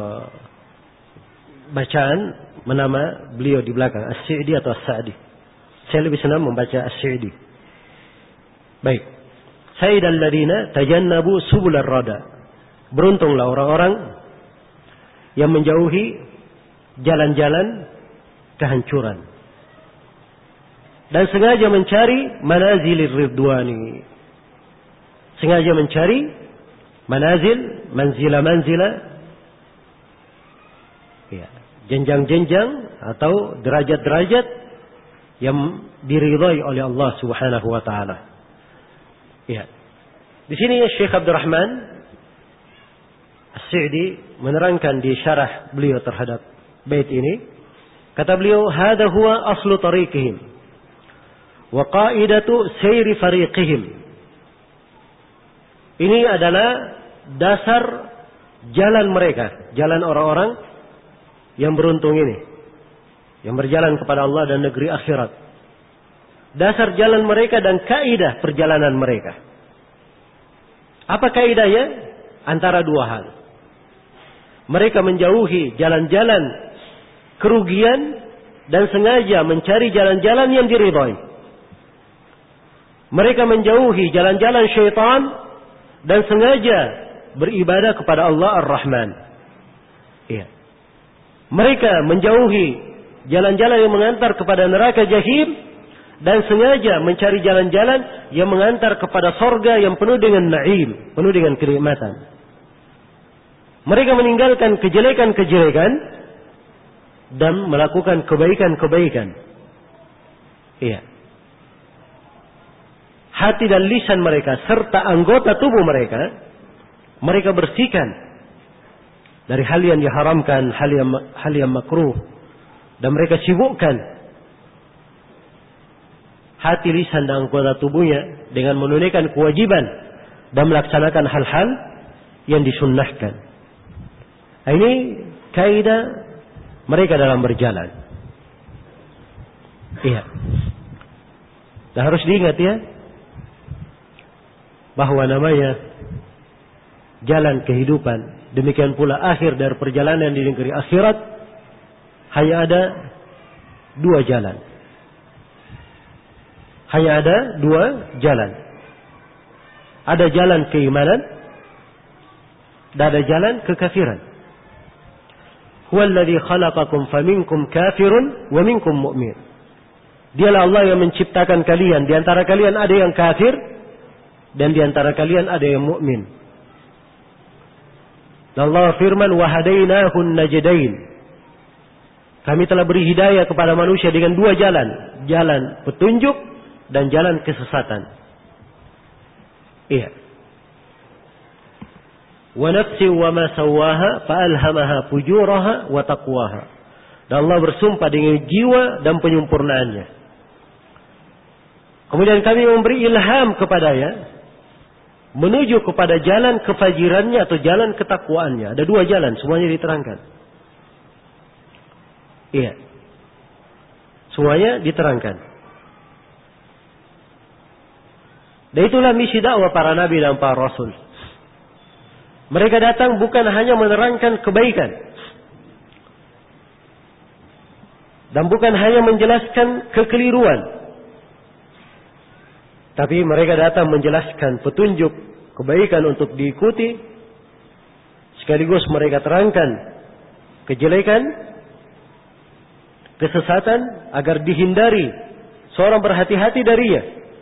Speaker 1: bacaan menama beliau di belakang, As-Sa'di atau As-Sa'di. Saya lebih senang membaca As-Sa'di. Baik. Sayyidal ladina tajannabu subular rada. Beruntunglah orang-orang yang menjauhi jalan-jalan kehancuran dan sengaja mencari manazilir ridwani. Sengaja mencari manzila, ya, jenjang-jenjang atau derajat-derajat yang diridhai oleh Allah Subhanahu wa taala. Ya. Di sini Syekh Abdurrahman As-Sa'di menerangkan di syarah beliau terhadap bait ini, kata beliau, "Hada huwa aslu tariqihim wa qaidatu sayri fariqihim." Ini adalah dasar jalan mereka, jalan orang-orang yang beruntung ini, yang berjalan kepada Allah dan negeri akhirat. Dasar jalan mereka dan kaidah perjalanan mereka. Apa kaidahnya? Antara dua hal. Mereka menjauhi jalan-jalan kerugian dan sengaja mencari jalan-jalan yang diridhai. Mereka menjauhi jalan-jalan syaitan dan sengaja beribadah kepada Allah Ar-Rahman. Iya. Mereka menjauhi jalan-jalan yang mengantar kepada neraka jahim dan sengaja mencari jalan-jalan yang mengantar kepada sorga yang penuh dengan na'im, penuh dengan kenikmatan. Mereka meninggalkan kejelekan-kejelekan dan melakukan kebaikan-kebaikan. Iya. Hati dan lisan mereka serta anggota tubuh mereka, mereka bersihkan dari hal yang diharamkan, hal yang makruh, dan mereka sibukkan hati, lisan dan anggota tubuhnya dengan menunaikan kewajiban dan melaksanakan hal-hal yang disunnahkan. Ini kaidah mereka dalam berjalan. Iya. Dan harus diingat ya, bahwa namanya jalan kehidupan, demikian pula akhir dari perjalanan di negeri akhirat, hanya ada dua jalan. Hanya ada dua jalan. Ada jalan keimanan dan ada jalan kekafiran. Huwallazi khalaqakum faminkum kafirun wa minkum mu'min. Dialah Allah yang menciptakan kalian. Di antara kalian ada yang kafir dan di antara kalian ada yang mukmin. Allah firman, wa hadainahun najdain. Kami telah beri hidayah kepada manusia dengan dua jalan, jalan petunjuk dan jalan kesesatan. Iya. Wa nafsin wa ma sawaha fa alhamaha fujuraha wa taqwaha. Dan Allah bersumpah dengan jiwa dan penyempurnaannya. Kemudian kami memberi ilham kepadanya menuju kepada jalan kefajirannya atau jalan ketakwaannya. Ada dua jalan, semuanya diterangkan. Iya. Semuanya diterangkan. Dan itulah misi dakwah para nabi dan para rasul. Mereka datang bukan hanya menerangkan kebaikan. Dan bukan hanya menjelaskan kekeliruan. Tapi mereka datang menjelaskan petunjuk kebaikan untuk diikuti. Sekaligus mereka terangkan kejelekan, kesesatan agar dihindari seorang berhati-hati darinya.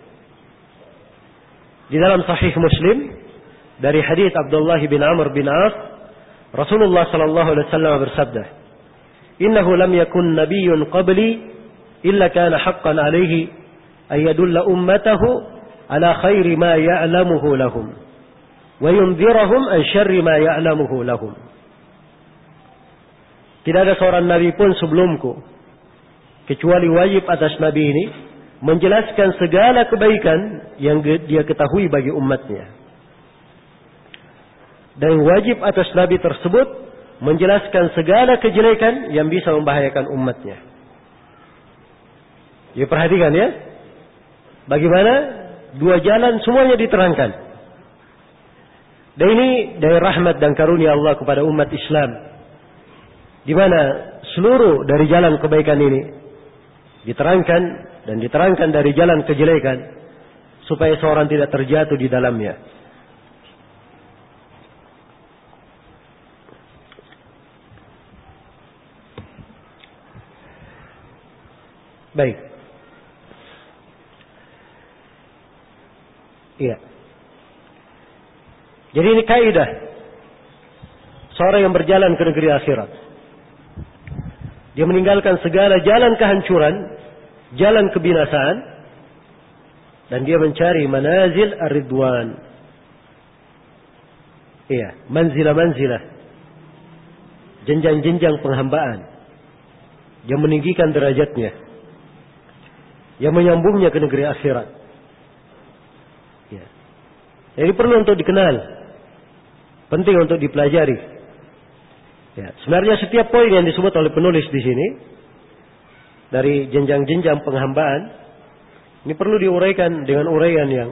Speaker 1: Di dalam Sahih Muslim dari hadis Abdullah bin Amr bin As, Rasulullah sallallahu alaihi wasallam bersabda, "Innahu lam yakun nabiyyun qabli illa kana haqqan alaihi ay yadulla ummatahu ala khairi ma ya'lamuhu lahum wa yunzirahum an syarri ma ya'lamuhu lahum." Tidak ada seorang nabi pun sebelumku kecuali wajib atas nabi ini menjelaskan segala kebaikan yang dia ketahui bagi umatnya. Dan wajib atas nabi tersebut menjelaskan segala kejelekan yang bisa membahayakan umatnya. Ya, perhatikan ya. Bagaimana dua jalan semuanya diterangkan. Dan ini dari rahmat dan karunia Allah kepada umat Islam. Di mana seluruh dari jalan kebaikan ini diterangkan dan diterangkan dari jalan kejelekan supaya seorang tidak terjatuh di dalamnya. Baik. Iya. Jadi ini kaidah seorang yang berjalan ke negeri akhirat. Dia meninggalkan segala jalan kehancuran, jalan kebinasaan, dan dia mencari manazil ar-ridwan. Iya, manzilah-manzilah jenjang-jenjang penghambaan yang meninggikan derajatnya, yang menyambungnya ke negeri akhirat. Ya. Jadi perlu untuk dikenal, penting untuk dipelajari. Ya. Sebenarnya setiap poin yang disebut oleh penulis di sini dari jenjang-jenjang penghambaan ini perlu diuraikan dengan uraian yang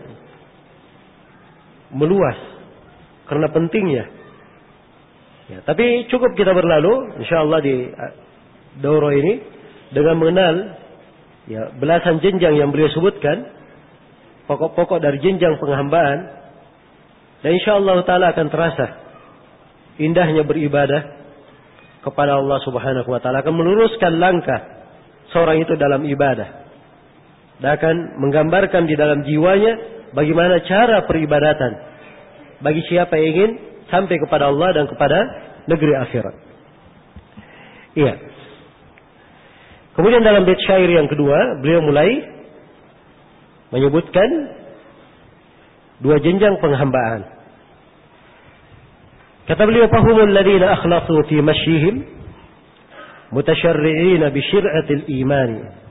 Speaker 1: meluas karena pentingnya. Ya, tapi cukup kita berlalu insyaallah di daurah ini dengan mengenal ya belasan jenjang yang beliau sebutkan, pokok-pokok dari jenjang penghambaan, dan insyaallah taala akan terasa indahnya beribadah kepada Allah Subhanahu wa taala, akan meluruskan langkah seorang itu dalam ibadah. Dan akan menggambarkan di dalam jiwanya bagaimana cara peribadatan bagi siapa yang ingin sampai kepada Allah dan kepada negeri akhirat. Iya. Kemudian dalam bait syair yang kedua, beliau mulai menyebutkan dua jenjang penghambaan. Kata beliau, "Fahumul ladzina akhlasu fi mashyihim mutasyarri'ina bi syir'atil iman."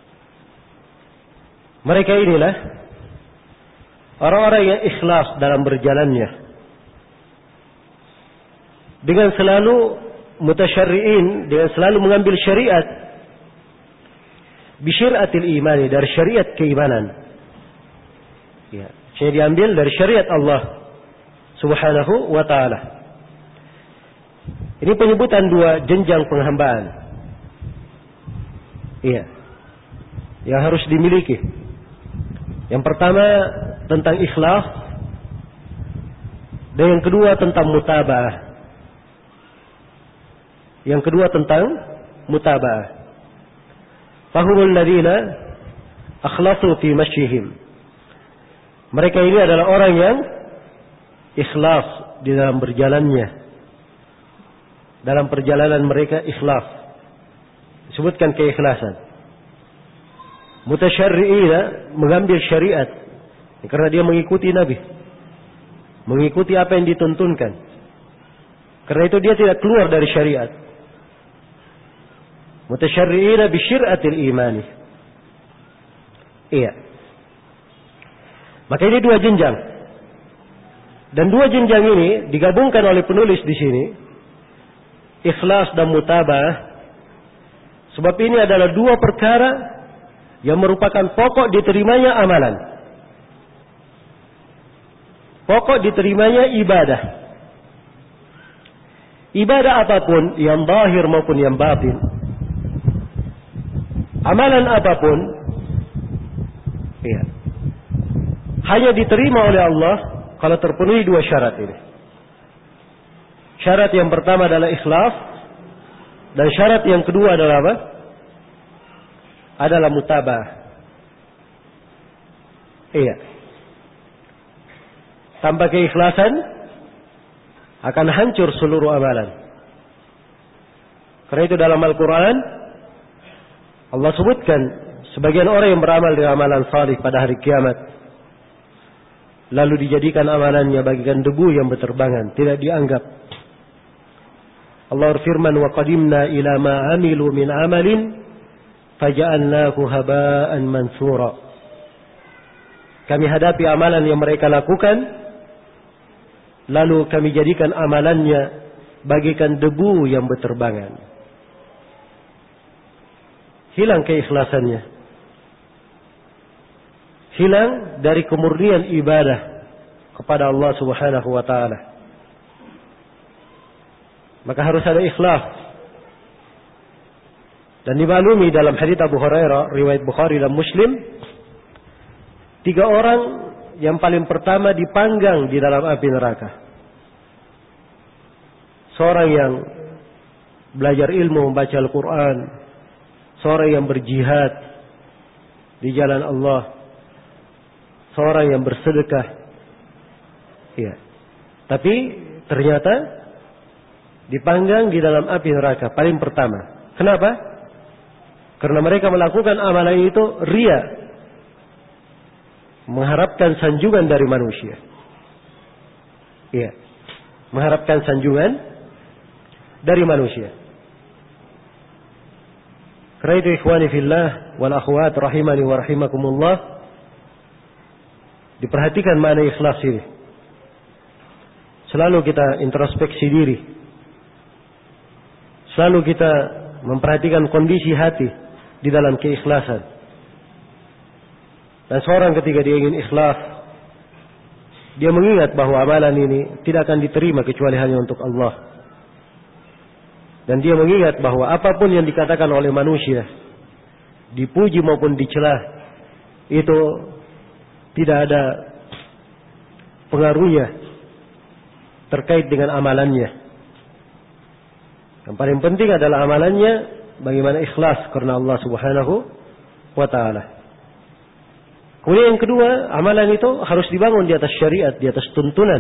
Speaker 1: Mereka inilah orang-orang yang ikhlas dalam berjalannya, dengan selalu mutasyarri'in, dengan selalu mengambil syariat bisyiratil imani, dari syariat keimanan. Ya, jadi diambil dari syariat Allah Subhanahu wa taala. Ini penyebutan dua jenjang penghambaan. Iya. Yang harus dimiliki. Yang pertama tentang ikhlas, dan yang kedua tentang mutaba'ah. Yang kedua tentang mutaba'ah. Fahumul ladzina akhlasu fi mashyihim. Mereka ini adalah orang yang ikhlas di dalam berjalannya. Dalam perjalanan mereka ikhlas. Disebutkan keikhlasan. Mutasyarri'ina, mengambil syariat. Karena dia mengikuti Nabi. Mengikuti apa yang dituntunkan. Karena itu dia tidak keluar dari syariat. Mutasyarri'ina bisyir'atil imani. Iya. Maka ini dua jenjang. Dan dua jenjang ini digabungkan oleh penulis di sini. Ikhlas dan mutaba'ah. Sebab ini adalah dua perkara yang merupakan pokok diterimanya amalan. Pokok diterimanya ibadah. Ibadah apapun, yang zahir maupun yang batin. Amalan apapun, ya, hanya diterima oleh Allah kalau terpenuhi dua syarat ini. Syarat yang pertama adalah ikhlas, dan syarat yang kedua adalah apa? Adalah mutaba'ah. Iya. Tanpa keikhlasan akan hancur seluruh amalan. Karena itu dalam Al-Quran Allah sebutkan sebagian orang yang beramal dengan amalan salih pada hari kiamat, lalu dijadikan amalannya bagikan debu yang berterbangan, tidak dianggap. Allah berfirman, "Wa qadimna ila ma 'amilu min 'amalin faja'alnahu haba'an mansura." Kami hadapi amalan yang mereka lakukan, lalu kami jadikan amalannya bagikan debu yang berterbangan. Hilang keikhlasannya. Hilang dari kemurnian ibadah kepada Allah Subhanahu wa taala. Maka harus ada ikhlas. Dan dimaklumi dalam hadits Abu Hurairah, riwayat Bukhari dan Muslim, 3 orang yang paling pertama dipanggang di dalam api neraka. Seorang yang belajar ilmu, membaca Al-Quran, seorang yang berjihad di jalan Allah, seorang yang bersedekah. Ya. Tapi ternyata dipanggang di dalam api neraka paling pertama. Kenapa? Karena mereka melakukan amalan itu riya, mengharapkan sanjungan dari manusia. Iya, mengharapkan sanjungan dari manusia. Karena itu ikhwani fillah wal akhwat rahimani wa rahimakumullah, diperhatikan makna ikhlas ini. Selalu kita introspeksi diri. Selalu kita memperhatikan kondisi hati di dalam keikhlasan. Dan seorang ketika dia ingin ikhlas, dia mengingat bahwa amalan ini tidak akan diterima kecuali hanya untuk Allah. Dan dia mengingat bahwa apapun yang dikatakan oleh manusia, dipuji maupun dicela, itu tidak ada pengaruhnya terkait dengan amalannya. Yang paling penting adalah amalannya bagaimana ikhlas karena Allah Subhanahu wa ta'ala. Kemudian yang kedua, amalan itu harus dibangun di atas syariat, di atas tuntunan.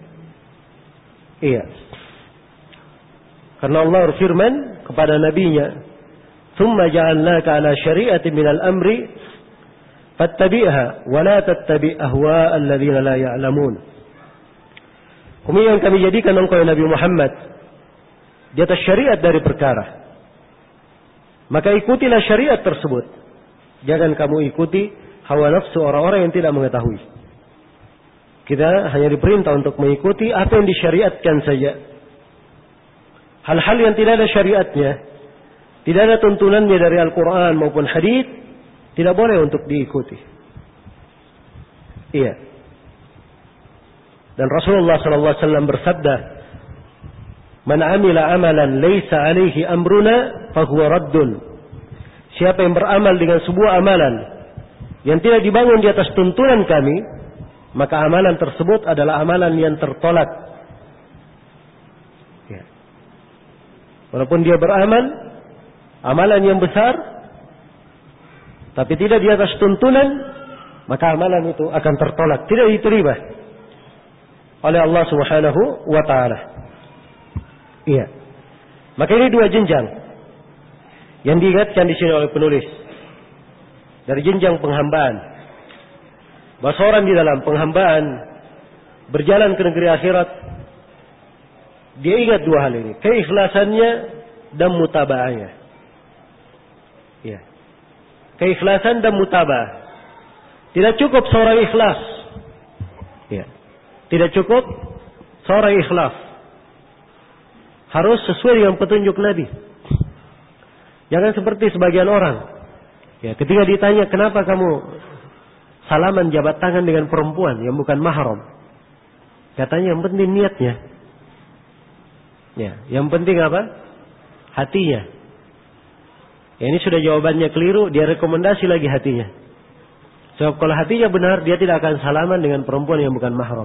Speaker 1: Iya. Karena Allah berfirman kepada nabinya, "Tsumma ja'alnaka 'ala syari'atin minal amri fattabi'ha wa la tattabi' ahwa'al ladzina la ya'lamun." Kemudian kami jadikan engkau Nabi Muhammad di atas syariat dari perkara. Maka ikutilah syariat tersebut. Jangan kamu ikuti hawa nafsu orang-orang yang tidak mengetahui. Kita hanya diperintah untuk mengikuti apa yang disyariatkan saja. Hal-hal yang tidak ada syariatnya, tidak ada tuntunannya dari Al-Quran maupun hadits, tidak boleh untuk diikuti. Iya. Dan Rasulullah SAW bersabda, "Man amila amalan laysa alaihi amruna fahuwa raddun." Siapa yang beramal dengan sebuah amalan yang tidak dibangun di atas tuntunan kami, maka amalan tersebut adalah amalan yang tertolak. Ya. Walaupun dia beramal amalan yang besar, tapi tidak di atas tuntunan, maka amalan itu akan tertolak, tidak diterima oleh Allah Subhanahu wa ta'ala. Iya. Maka ini dua jenjang yang diingatkan di sini oleh penulis. Dari jenjang penghambaan. Bahwa seorang di dalam penghambaan berjalan ke negeri akhirat, dia ingat dua hal ini, keikhlasannya dan mutabaahnya. Iya. Keikhlasan dan mutaba'ah. Tidak cukup seorang ikhlas. Iya. Tidak cukup seorang ikhlas. Harus sesuai dengan petunjuk Nabi. Jangan seperti sebagian orang. Ya, ketika ditanya kenapa kamu salaman jabat tangan dengan perempuan yang bukan mahram, katanya yang penting niatnya. Ya, yang penting apa? Hatinya. Ya, ini sudah jawabannya keliru, dia rekomendasi lagi hatinya. Sebab kalau hatinya benar, dia tidak akan salaman dengan perempuan yang bukan mahram.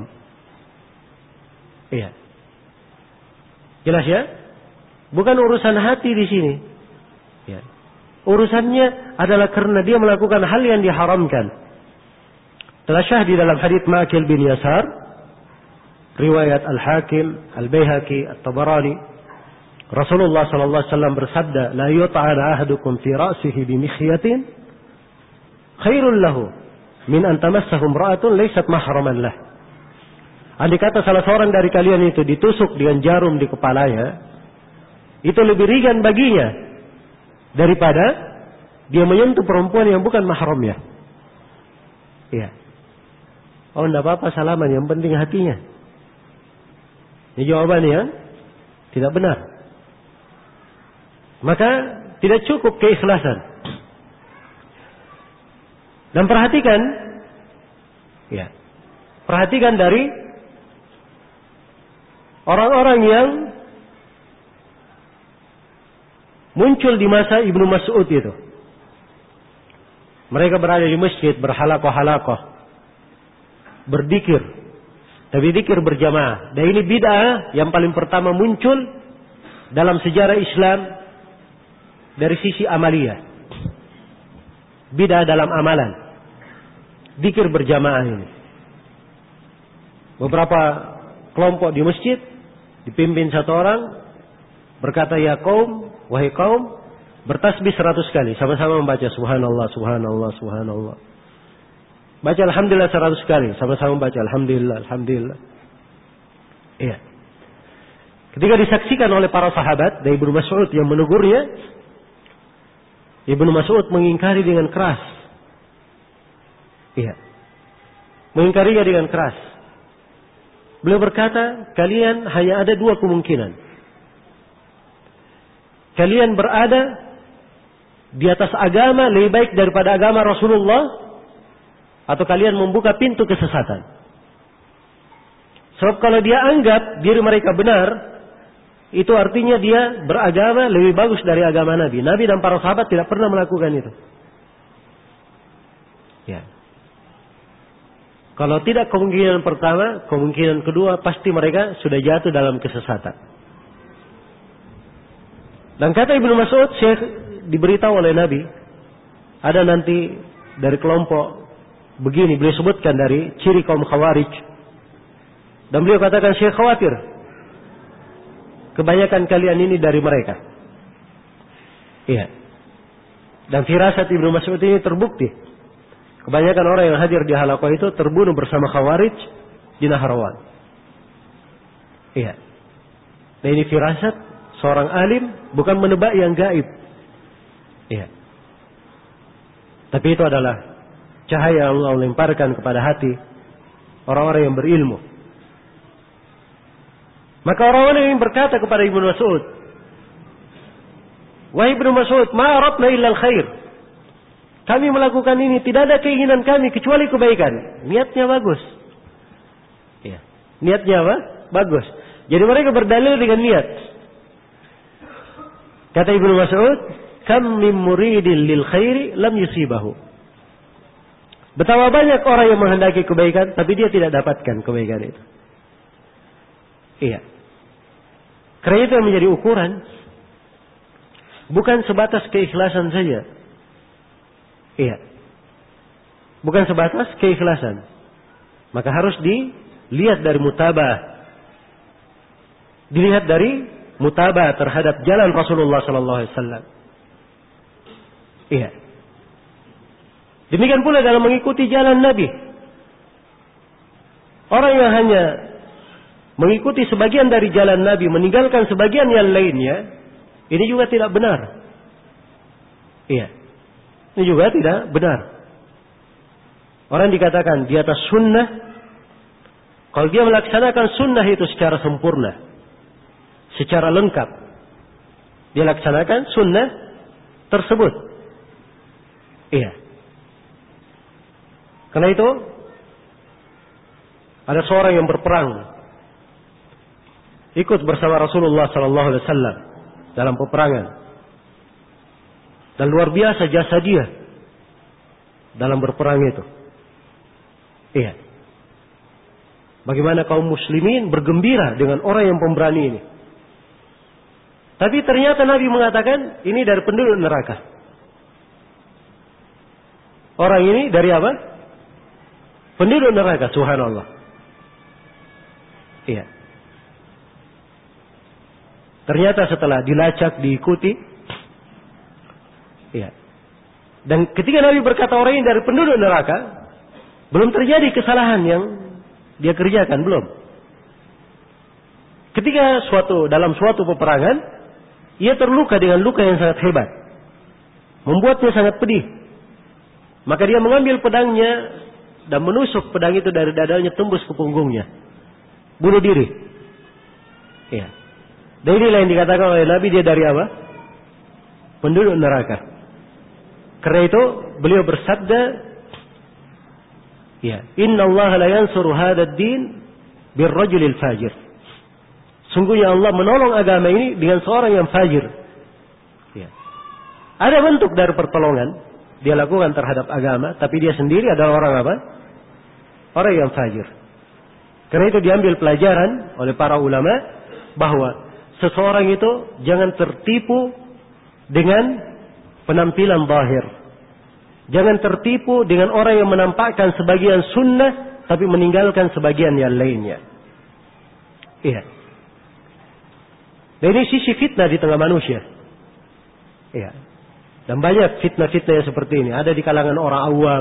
Speaker 1: Iya. Jelas ya? Bukan urusan hati di sini. Ya. Urusannya adalah karena dia melakukan hal yang diharamkan. Telah syah di dalam hadits Ma'qil bin Yasar, riwayat Al-Hakim, Al-Baihaqi, At-Tabarani, Rasulullah sallallahu alaihi wasallam bersabda, "La yut'ana ahadukum fi ra'sihi bi mikhyatin khairul lahu min an tamassahu imra'atun laysat mahraman lah." Andai kata salah seorang dari kalian itu ditusuk dengan jarum di kepalanya, itu lebih ringan baginya daripada dia menyentuh perempuan yang bukan mahramnya. Iya. Oh, enggak apa-apa salaman, yang penting hatinya. Ini jawabannya tidak benar. Maka tidak cukup keikhlasan. Dan perhatikan, ya, perhatikan dari orang-orang yang muncul di masa Ibnu Mas'ud itu. Mereka berada di masjid, berhalakoh-halakoh, berzikir, tapi zikir berjamaah. Dan ini bid'ah yang paling pertama muncul dalam sejarah Islam dari sisi amaliyah. Bid'ah dalam amalan, zikir berjamaah ini. Beberapa kelompok di masjid dipimpin satu orang berkata, "Ya kaum, wahai kaum, bertasbih 100 kali, sama-sama membaca subhanallah, subhanallah, subhanallah. Baca alhamdulillah 100 kali, sama-sama membaca alhamdulillah, alhamdulillah." Iya. Ketika disaksikan oleh para sahabat dari Ibnu Mas'ud yang menegurnya, Ibnu Mas'ud mengingkari dengan keras. Iya. Mengingkarinya dengan keras. Beliau berkata, kalian hanya ada dua kemungkinan. Kalian berada di atas agama lebih baik daripada agama Rasulullah, atau kalian membuka pintu kesesatan. Sebab kalau dia anggap diri mereka benar, itu artinya dia beragama lebih bagus dari agama Nabi. Nabi dan para sahabat tidak pernah melakukan itu. Ya. Kalau tidak kemungkinan pertama, kemungkinan kedua pasti mereka sudah jatuh dalam kesesatan. Dan kata Ibnu Mas'ud, Syekh diberitahu oleh Nabi, ada nanti dari kelompok begini, beliau sebutkan dari ciri kaum Khawarij. Dan beliau katakan, Syekh khawatir kebanyakan kalian ini dari mereka. Iya. Dan firasat Ibnu Mas'ud ini terbukti. Kebanyakan orang yang hadir di halaqah itu terbunuh bersama Khawarij di Nahrawan. Iya. Nah ini firasat seorang alim, bukan menebak yang gaib. Iya. Tapi itu adalah cahaya Allah lemparkan kepada hati orang-orang yang berilmu. Maka orang-orang yang berkata kepada Ibnu Mas'ud, wahai Ibnu Mas'ud, ma aradna illa al-khair. Kami melakukan ini, tidak ada keinginan kami kecuali kebaikan. Niatnya bagus. Ya. Niatnya apa? Bagus. Jadi mereka berdalil dengan niat. Kata Ibnu Mas'ud, kam min muridin lil khairi lam yusibahu. Betapa banyak orang yang menghendaki kebaikan, tapi dia tidak dapatkan kebaikan itu. Iya. Karena itu yang menjadi ukuran. Bukan sebatas keikhlasan saja. Iya. Bukan sebatas keikhlasan. Maka harus dilihat dari mutabah. Dilihat dari mutabah terhadap jalan Rasulullah sallallahu alaihi wasallam. Iya. Demikian pula dalam mengikuti jalan Nabi. Orang yang hanya mengikuti sebagian dari jalan Nabi, meninggalkan sebagian yang lainnya, ini juga tidak benar. Iya. Ini juga tidak benar. Orang dikatakan di atas sunnah, kalau dia melaksanakan sunnah itu secara sempurna, secara lengkap, dia laksanakan sunnah tersebut. Iya. Karena itu, ada seorang yang berperang, ikut bersama Rasulullah sallallahu alaihi wasallam dalam peperangan. Dan luar biasa jasa dia dalam berperang itu. Iya. Bagaimana kaum muslimin bergembira dengan orang yang pemberani ini. Tapi ternyata Nabi mengatakan ini dari penduduk neraka. Orang ini dari apa? Penduduk neraka, subhanallah. Iya. Ternyata setelah dilacak, diikuti, iya. Dan ketika Nabi berkata orang ini dari penduduk neraka, belum terjadi kesalahan yang dia kerjakan, belum. Ketika dalam suatu peperangan, ia terluka dengan luka yang sangat hebat, membuatnya sangat pedih. Maka dia mengambil pedangnya dan menusuk pedang itu dari dadanya tembus ke punggungnya, bunuh diri. Iya. Dan inilah yang dikatakan oleh Nabi, dia dari apa? Penduduk neraka. Karena itu beliau bersabda, ya, Inna Allah la yansuru hadad din birrajulil fajir. Sungguhnya Allah menolong agama ini dengan seorang yang fajir. Ya. Ada bentuk dari pertolongan dia lakukan terhadap agama, tapi dia sendiri adalah orang apa? Orang yang fajir. Karena itu diambil pelajaran oleh para ulama bahwa seseorang itu jangan tertipu dengan penampilan zahir. Jangan tertipu dengan orang yang menampakkan sebagian sunnah tapi meninggalkan sebagian yang lainnya. Iya. Dan ini sisi fitnah di tengah manusia. Iya. Dan banyak fitnah-fitnah yang seperti ini. Ada di kalangan orang awam.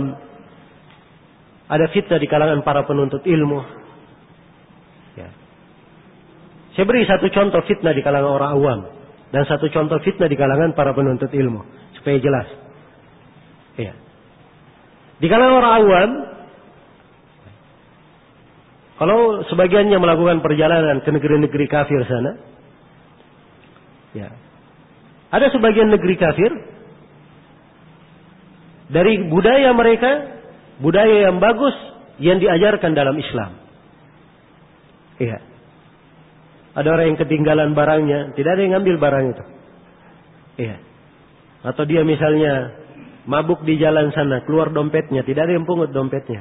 Speaker 1: Ada fitnah di kalangan para penuntut ilmu. Ya. Saya beri satu contoh fitnah di kalangan orang awam dan satu contoh fitnah di kalangan para penuntut ilmu supaya jelas. Iya. Di kalangan orang awam, kalau sebagiannya melakukan perjalanan ke negeri-negeri kafir sana, ya, ada sebagian negeri kafir dari budaya mereka, budaya yang bagus yang diajarkan dalam Islam. Iya. Ada orang yang ketinggalan barangnya, tidak ada yang ngambil barang itu. Iya. Atau dia misalnya mabuk di jalan sana, keluar dompetnya, tidak ada yang pungut dompetnya.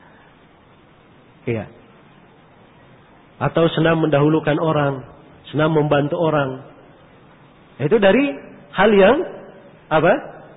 Speaker 1: Iya. Atau senang mendahulukan orang, senang membantu orang. Itu dari hal yang apa?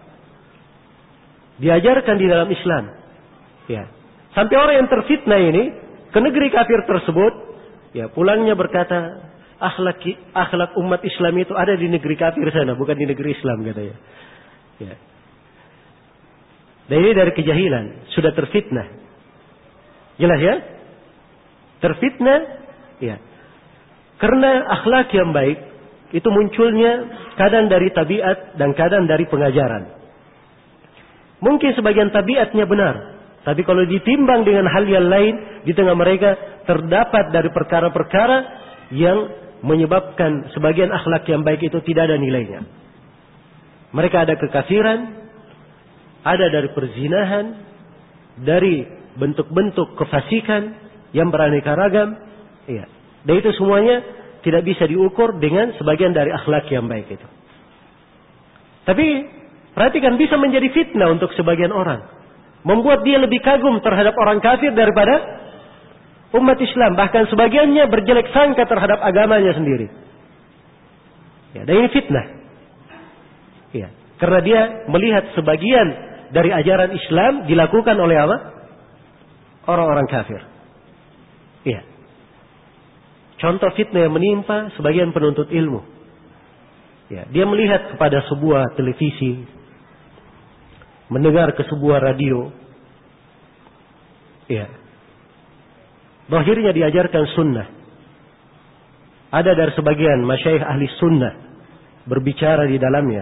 Speaker 1: Diajarkan di dalam Islam. Ya. Sampai orang yang terfitnah ini ke negeri kafir tersebut, ya, pulangnya berkata, akhlak umat Islam itu ada di negeri kafir sana, bukan di negeri Islam, katanya. Ya. Dan ini dari kejahilan, sudah terfitnah. Jelas ya? Terfitnah, ya. Karena akhlak yang baik itu munculnya kadang dari tabiat dan kadang dari pengajaran. Mungkin sebagian tabiatnya benar, tapi kalau ditimbang dengan hal yang lain, di tengah mereka terdapat dari perkara-perkara yang menyebabkan sebagian akhlak yang baik itu tidak ada nilainya. Mereka ada kekafiran, ada dari perzinahan, dari bentuk-bentuk kefasikan yang beraneka ragam. Iya. Dan itu semuanya tidak bisa diukur dengan sebagian dari akhlak yang baik itu. Tapi perhatikan, bisa menjadi fitnah untuk sebagian orang, membuat dia lebih kagum terhadap orang kafir daripada umat Islam. Bahkan sebagiannya berjelek sangka terhadap agamanya sendiri. Ya, dan ini fitnah. Ya, karena dia melihat sebagian dari ajaran Islam dilakukan oleh apa? Orang-orang kafir. Ya. Contoh fitnah yang menimpa sebagian penuntut ilmu. Ya, dia melihat kepada sebuah televisi, mendengar ke sebuah radio. Ya. Akhirnya diajarkan sunnah. Ada dari sebagian masyayikh ahli sunnah berbicara di dalamnya.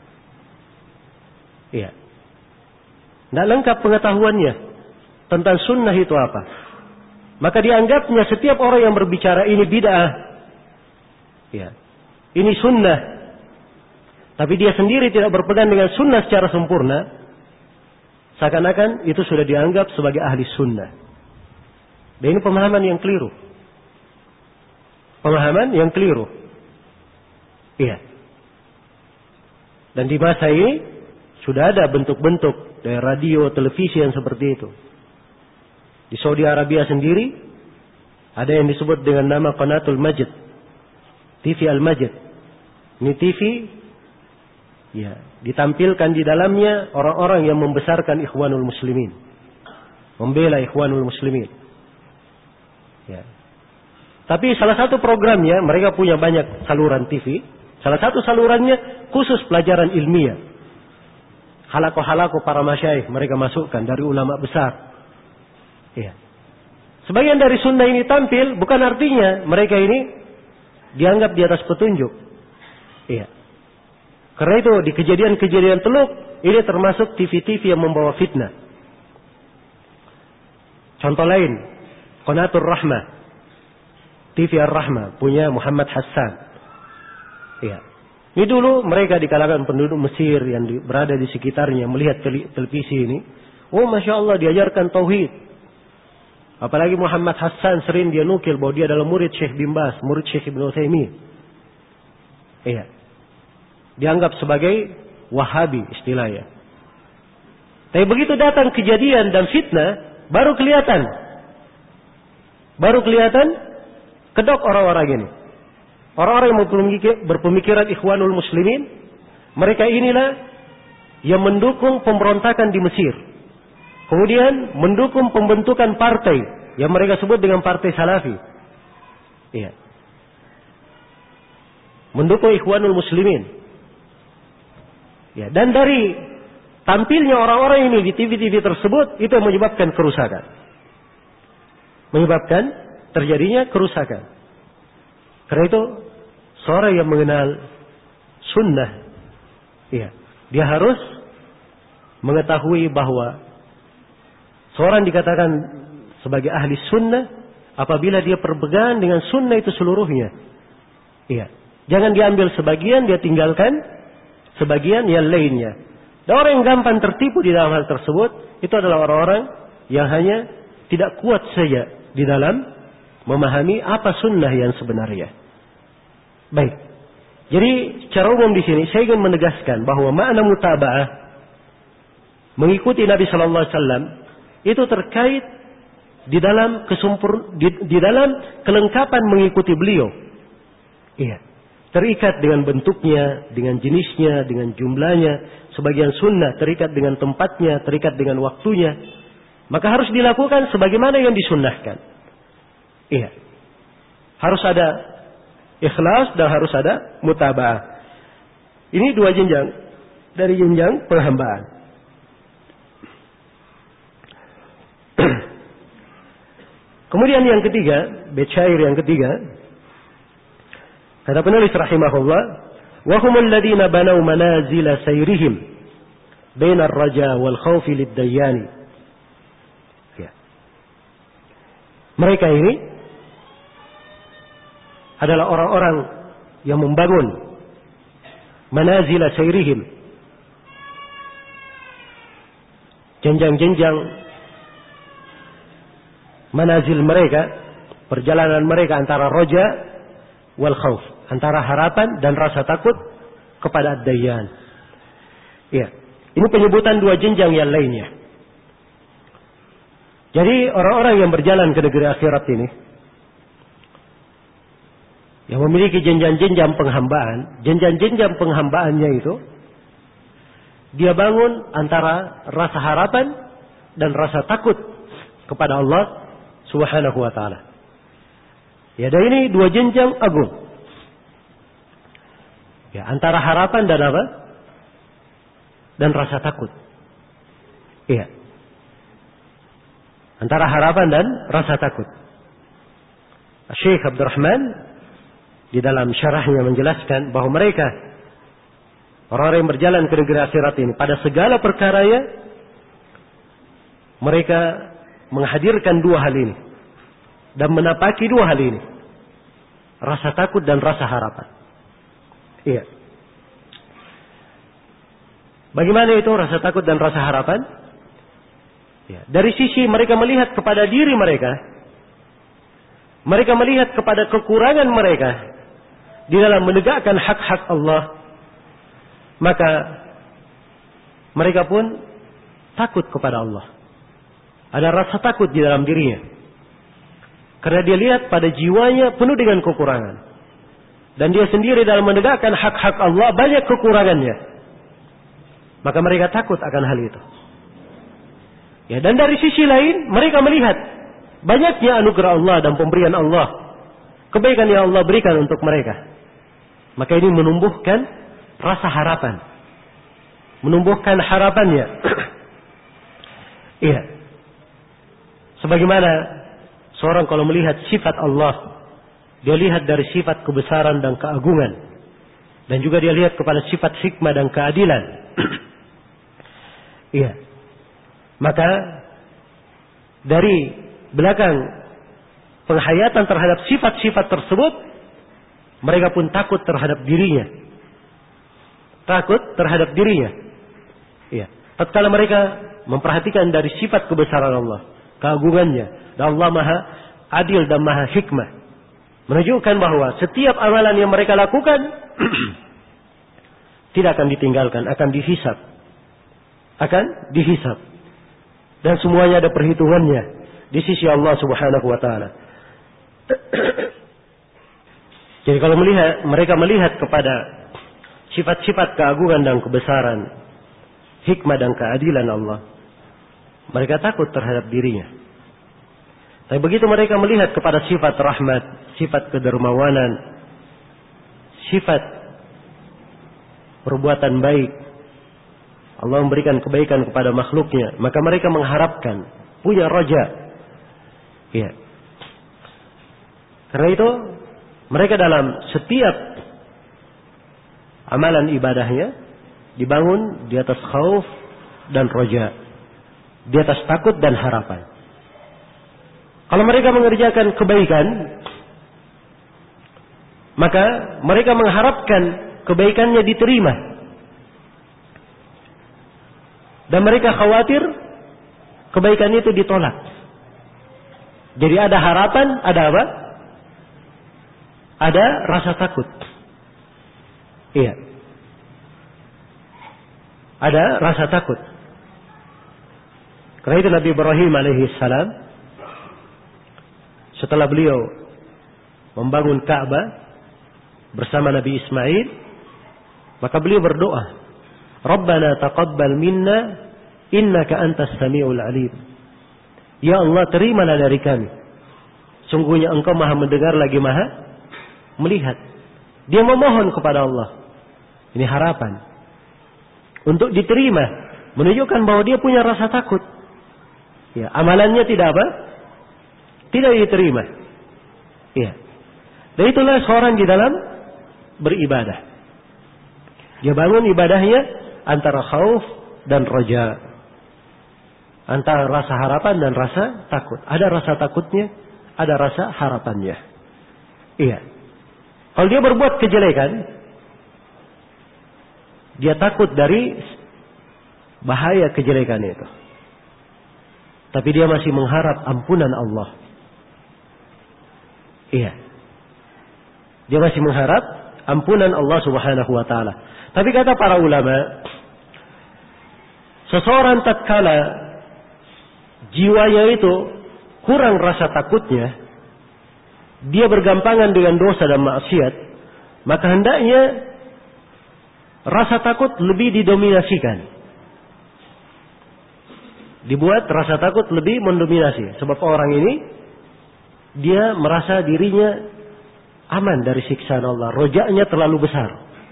Speaker 1: Iya. Tidak lengkap pengetahuannya tentang sunnah itu apa. Maka dianggapnya setiap orang yang berbicara ini bid'ah. Iya. Ini sunnah. Tapi dia sendiri tidak berpegang dengan sunnah secara sempurna. Seakan-akan itu sudah dianggap sebagai ahli sunnah. Dan ini pemahaman yang keliru. Pemahaman yang keliru. Iya. Dan di masa ini sudah ada bentuk-bentuk dari radio, televisi yang seperti itu. Di Saudi Arabia sendiri ada yang disebut dengan nama Qanatul Majid, TV Al-Majid. Ini TV, ya, ditampilkan di dalamnya orang-orang yang membesarkan Ikhwanul Muslimin, membela Ikhwanul Muslimin. Ya. Tapi salah satu programnya, mereka punya banyak saluran TV. Salah satu salurannya khusus pelajaran ilmiah. Halaqah-halaqah para masyayikh mereka masukkan dari ulama besar. Ya. Sebagian dari sunnah ini tampil, bukan artinya mereka ini dianggap di atas petunjuk. Iya. Karena itu di kejadian-kejadian Teluk ini termasuk TV-TV yang membawa fitnah. Contoh lain, Qanatur Rahmah, TV Ar-Rahmah punya Muhammad Hassan. Iya. Ini dulu mereka di kalangan penduduk Mesir yang berada di sekitarnya melihat televisi ini. Oh, Masya Allah, diajarkan tauhid. Apalagi Muhammad Hassan sering dia nukil bahwa dia adalah murid Syekh bin Baz, murid Syekh Ibn Utsaimin. Iya. Dianggap sebagai Wahabi istilahnya. Tapi begitu datang kejadian dan fitnah, baru kelihatan kedok orang-orang ini. Orang-orang yang berpemikiran Ikhwanul Muslimin, mereka inilah yang mendukung pemberontakan di Mesir. Kemudian mendukung pembentukan partai yang mereka sebut dengan Partai Salafi. Iya. Mendukung Ikhwanul Muslimin. Ya, dan dari tampilnya orang-orang ini di TV-TV tersebut, itu yang menyebabkan kerusakan. Menyebabkan terjadinya kerusakan. Karena itu seorang yang mengenal sunnah, ya, dia harus mengetahui bahwa seorang dikatakan sebagai ahli sunnah apabila dia berpegang dengan sunnah itu seluruhnya. Iya. Jangan diambil sebagian, dia tinggalkan sebagian yang lainnya. Dan orang yang gampang tertipu di dalam hal tersebut itu adalah orang-orang yang hanya tidak kuat saja di dalam memahami apa sunnah yang sebenarnya. Baik. Jadi secara umum di sini saya ingin menegaskan bahwa makna mutaba'ah mengikuti Nabi sallallahu alaihi wasallam itu terkait di dalam di dalam kelengkapan mengikuti beliau. Iya. Terikat dengan bentuknya, dengan jenisnya, dengan jumlahnya. Sebagian sunnah terikat dengan tempatnya, terikat dengan waktunya. Maka harus dilakukan sebagaimana yang disunnahkan. Iya. Harus ada ikhlas dan harus ada mutaba'ah. Ini dua jenjang dari jenjang penghambaan. Kemudian yang ketiga, bait syair yang ketiga, kata penulis rahimahullah, wa humul ladina banau manazila sayrihim baina ar-raja wal khauf lid-dayyani. Ya. Mereka ini adalah orang-orang yang membangun manazila sayrihim, jenjang-jenjang manazil mereka, perjalanan mereka antara raja wal khauf, antara harapan dan rasa takut kepada ad-dayyan. Ya, ini penyebutan dua jenjang yang lainnya. Jadi orang-orang yang berjalan ke negeri akhirat ini, yang memiliki jenjang-jenjang penghambaan, jenjang-jenjang penghambaannya itu, dia bangun antara rasa harapan dan rasa takut kepada Allah Subhanahu wa ta'ala. Ya, dan ini dua jenjang agung. Ya, antara harapan dan apa? Dan rasa takut. Iya. Antara harapan dan rasa takut. Syekh Abdurrahman di dalam syarahnya menjelaskan bahwa mereka orang-orang yang berjalan ke negeri akhirat ini pada segala perkaranya mereka menghadirkan dua hal ini dan menapaki dua hal ini, rasa takut dan rasa harapan. Iya. Bagaimana itu rasa takut dan rasa harapan? Ya, dari sisi mereka melihat kepada diri mereka, mereka melihat kepada kekurangan mereka di dalam menegakkan hak-hak Allah, maka mereka pun takut kepada Allah. Ada rasa takut di dalam dirinya. Karena dia lihat pada jiwanya penuh dengan kekurangan. Dan dia sendiri dalam menegakkan hak-hak Allah banyak kekurangannya. Maka mereka takut akan hal itu. Ya, dan dari sisi lain mereka melihat banyaknya anugerah Allah dan pemberian Allah. Kebaikan yang Allah berikan untuk mereka. Maka ini menumbuhkan rasa harapan. Menumbuhkan harapannya. Iya. Sebagaimana seorang kalau melihat sifat Allah, dia lihat dari sifat kebesaran dan keagungan. Dan juga dia lihat kepada sifat hikmah dan keadilan. Iya. Maka dari belakang penghayatan terhadap sifat-sifat tersebut, mereka pun takut terhadap dirinya. Takut terhadap dirinya. Iya. Tatkala mereka memperhatikan dari sifat kebesaran Allah, keagungannya, dan Allah Maha Adil dan Maha Hikmah, menunjukkan bahwa setiap amalan yang mereka lakukan tidak akan ditinggalkan, akan dihisab. Dan semuanya ada perhitungannya di sisi Allah Subhanahu wa taala. Jadi kalau mereka melihat kepada sifat-sifat keagungan dan kebesaran, hikmah dan keadilan Allah, mereka takut terhadap dirinya. Tapi begitu mereka melihat kepada sifat rahmat, sifat kedermawanan, sifat perbuatan baik, Allah memberikan kebaikan kepada makhluknya, maka mereka mengharapkan, punya raja. Ya. Karena itu Mereka dalam setiap amalan ibadahnya dibangun di atas khauf dan roja, di atas takut dan harapan. Kalau mereka mengerjakan kebaikan, maka mereka mengharapkan kebaikannya diterima. Dan mereka khawatir kebaikan itu ditolak. Jadi ada harapan, ada apa? Ada rasa takut. Iya. Ada rasa takut. Karena itu Nabi Ibrahim alaihi salam, setelah beliau membangun Ka'bah bersama Nabi Ismail, maka beliau berdoa, Rabbana taqabbal minna innaka antas sami'ul alim. Ya Allah, terimalah dari kami. Sungguhnya Engkau Maha mendengar lagi Maha melihat. Dia memohon kepada Allah. Ini harapan untuk diterima, menunjukkan bahwa dia punya rasa takut. Ya, amalannya tidak apa? Tidak diterima. Ya. Dan itulah seorang di dalam beribadah. Dia bangun ibadahnya antara khauf dan roja, antara rasa harapan dan rasa takut. Ada rasa takutnya, ada rasa harapannya. Iya. Kalau dia berbuat kejelekan, dia takut dari bahaya kejelekan itu. Tapi dia masih mengharap ampunan Allah. Iya. Dia masih mengharap ampunan Allah Subhanahu wa taala. Tapi kata para ulama, seseorang tatkala jiwanya itu kurang rasa takutnya, dia bergampangan dengan dosa dan maksiat, maka hendaknya rasa takut lebih didominasikan. Dibuat rasa takut lebih mendominasi. Sebab orang ini, dia merasa dirinya aman dari siksaan Allah. Rojaknya terlalu besar.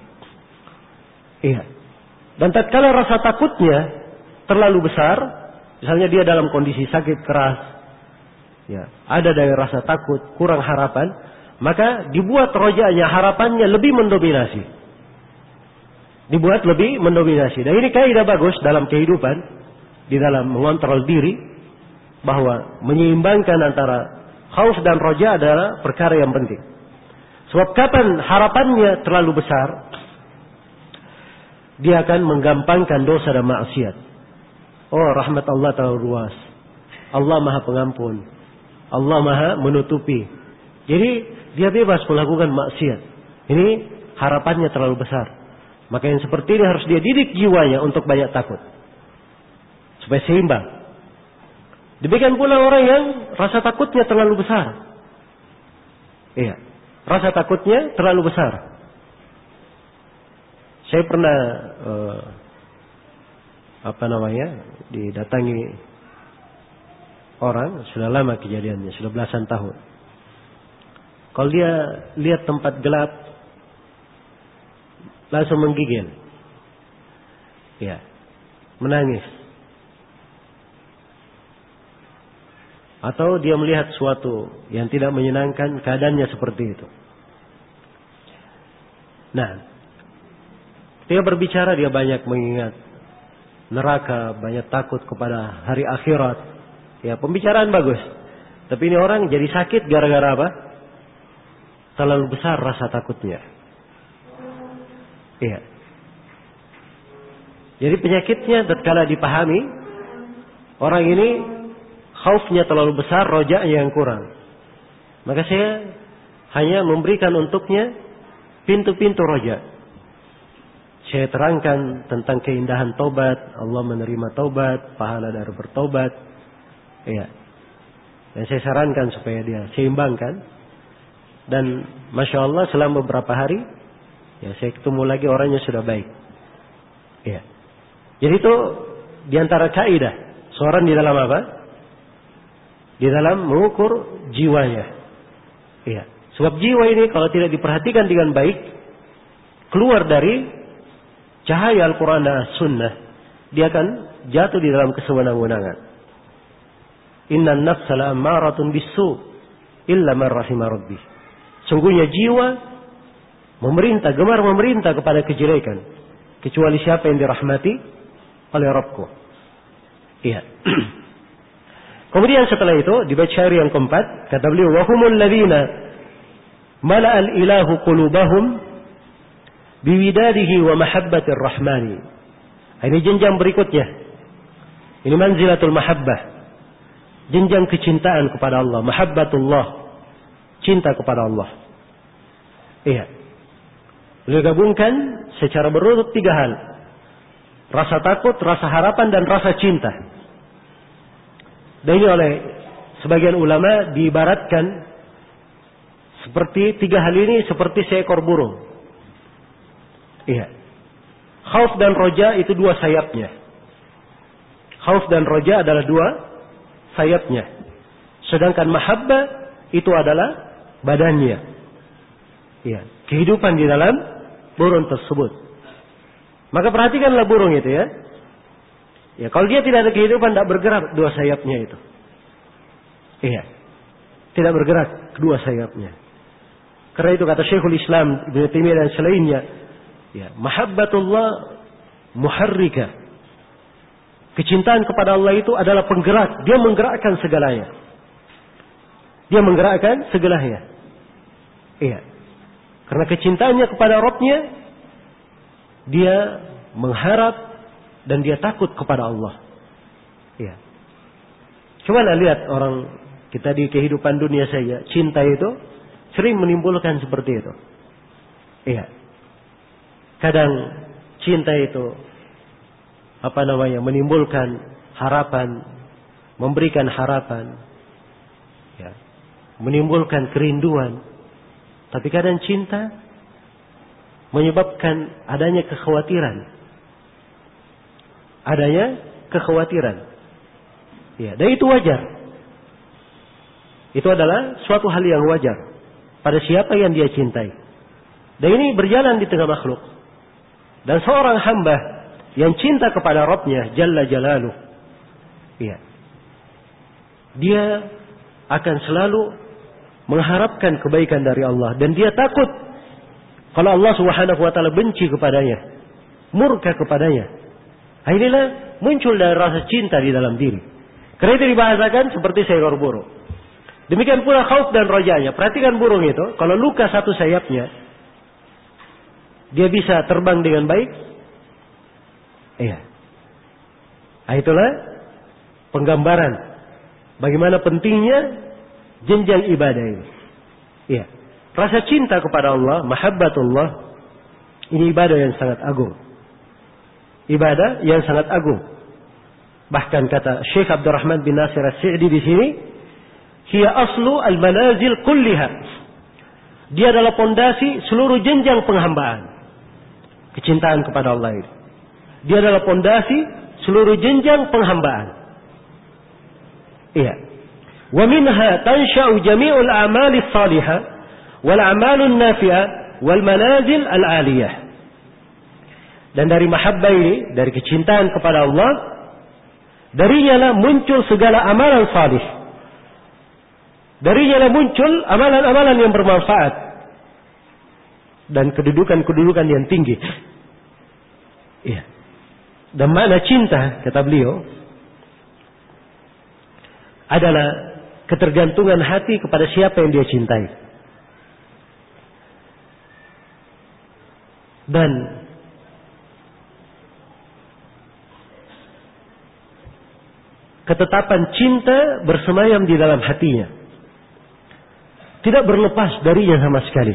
Speaker 1: Iya. Dan tatkala rasa takutnya terlalu besar, misalnya dia dalam kondisi sakit keras, ya, ada dari rasa takut, kurang harapan, maka dibuat rojaknya, harapannya lebih mendominasi. Dibuat lebih mendominasi. Dan ini kaidah bagus dalam kehidupan, di dalam mengontrol diri, bahwa menyeimbangkan antara khauf dan roja adalah perkara yang penting. Sebab kapan harapannya terlalu besar, dia akan menggampangkan dosa dan maksiat. Oh, rahmat Allah terlalu luas. Allah Maha Pengampun. Allah Maha menutupi. Jadi dia bebas melakukan maksiat. Ini harapannya terlalu besar. Maka yang seperti ini harus dia didik jiwanya untuk banyak takut, supaya seimbang. Demikian pula orang yang rasa takutnya terlalu besar. Iya, rasa takutnya terlalu besar. Saya pernah didatangi orang, sudah lama kejadiannya, sudah belasan tahun. Kalau dia lihat tempat gelap, langsung menggigil. Ya, menangis. Atau dia melihat sesuatu yang tidak menyenangkan, keadaannya seperti itu. Nah, dia berbicara, dia banyak mengingat neraka, banyak takut kepada hari akhirat. Ya, pembicaraan bagus. Tapi ini orang jadi sakit gara-gara apa? Terlalu besar rasa takutnya. Iya. Jadi penyakitnya tatkala dipahami, orang ini khaufnya terlalu besar, rojaknya yang kurang. Maka saya hanya memberikan untuknya pintu-pintu rojak. Saya terangkan tentang keindahan taubat, Allah menerima taubat, pahala dari bertaubat. Iya. Dan saya sarankan supaya dia seimbangkan. Dan Masya Allah selama beberapa hari, ya saya ketemu lagi orangnya sudah baik. Iya. Jadi itu diantara kaidah seorang di dalam apa? Di dalam mengukur jiwanya. Iya. Sebab jiwa ini kalau tidak diperhatikan dengan baik, keluar dari cahaya Al-Quran dan Sunnah, dia akan jatuh di dalam kesewenang-wenangan. Innan nafsa la'ammaratun bisu illa man rahima rabbih. Sungguhnya jiwa gemar memerintah kepada kejelekan, kecuali siapa yang dirahmati oleh Rabbku. Iya. Kemudian setelah itu dibaca ayat yang keempat, kata beliau, wa humul ladzina mala'al ilahu qulubahum biwidadihi wa mahabbatir rahmani. Ini jenjang berikutnya. Ini manzilatul mahabbah. Jenjang kecintaan kepada Allah, mahabbatullah, cinta kepada Allah. Iya. Beliau gabungkan secara berurut 3 hal. Rasa takut, rasa harapan, dan rasa cinta. Dan ini oleh sebagian ulama diibaratkan seperti 3 hal ini seperti seekor burung. Iya. Khauf dan roja itu 2 sayapnya. Khauf dan roja adalah 2 sayapnya. Sedangkan mahabbah itu adalah badannya. Iya. Kehidupan di dalam burung tersebut. Maka perhatikanlah burung itu ya. Ya, kalau dia tidak ada kehidupan, tidak bergerak 2 sayapnya itu. Iya. Tidak bergerak kedua sayapnya. Karena itu kata Syekhul Islam Ibnu Taimiyah dan selainnya, ya, mahabbatullah muharrika. Kecintaan kepada Allah itu adalah penggerak. Dia menggerakkan segalanya. Dia menggerakkan segalanya. Iya. Karena kecintaannya kepada Rabbnya, dia mengharap dan dia takut kepada Allah. Iya. Coba lihat orang kita di kehidupan dunia saja, cinta itu sering menimbulkan seperti itu. Iya. Kadang cinta itu menimbulkan harapan, memberikan harapan, ya, menimbulkan kerinduan. Tapi kadang cinta menyebabkan adanya kekhawatiran. Ya, dan itu wajar. Itu adalah suatu hal yang wajar pada siapa yang dia cintai. Dan ini berjalan di tengah makhluk. Dan seorang hamba yang cinta kepada Rabbnya Jalla Jalaluh, ya, dia akan selalu mengharapkan kebaikan dari Allah. Dan dia takut kalau Allah Subhanahu wa ta'ala benci kepadanya, murka kepadanya. Inilah muncul dari rasa cinta di dalam diri. Karena itu dibahasakan seperti seekor burung. Demikian pula khauf dan rojanya. Perhatikan burung itu, kalau luka satu sayapnya, dia bisa terbang dengan baik. Iya. Itulah penggambaran bagaimana pentingnya jenjang ibadah ini. Iya. Rasa cinta kepada Allah, mahabbatullah, ini ibadah yang sangat agung. Ibadah yang sangat agung. Bahkan kata Syekh Abdurrahman bin Nasir As-Sa'di di sini, hiya aslu al-manazil kulliha. Dia adalah pondasi seluruh jenjang penghambaan. Kecintaan kepada Allah ini. Dia adalah pondasi seluruh jenjang penghambaan. Iya. Wa minha tansha'u jami'ul a'mali salihah wal a'malun nafi'ah wal manazil al-aliyah. Dan dari mahabbah ini, dari kecintaan kepada Allah, darinya lah muncul segala amalan salih. Darinya lah muncul amalan-amalan yang bermanfaat dan kedudukan-kedudukan yang tinggi. Iya. Dan makna cinta, kata beliau, adalah ketergantungan hati kepada siapa yang dia cintai. Dan ketetapan cinta bersemayam di dalam hatinya. Tidak berlepas darinya sama sekali.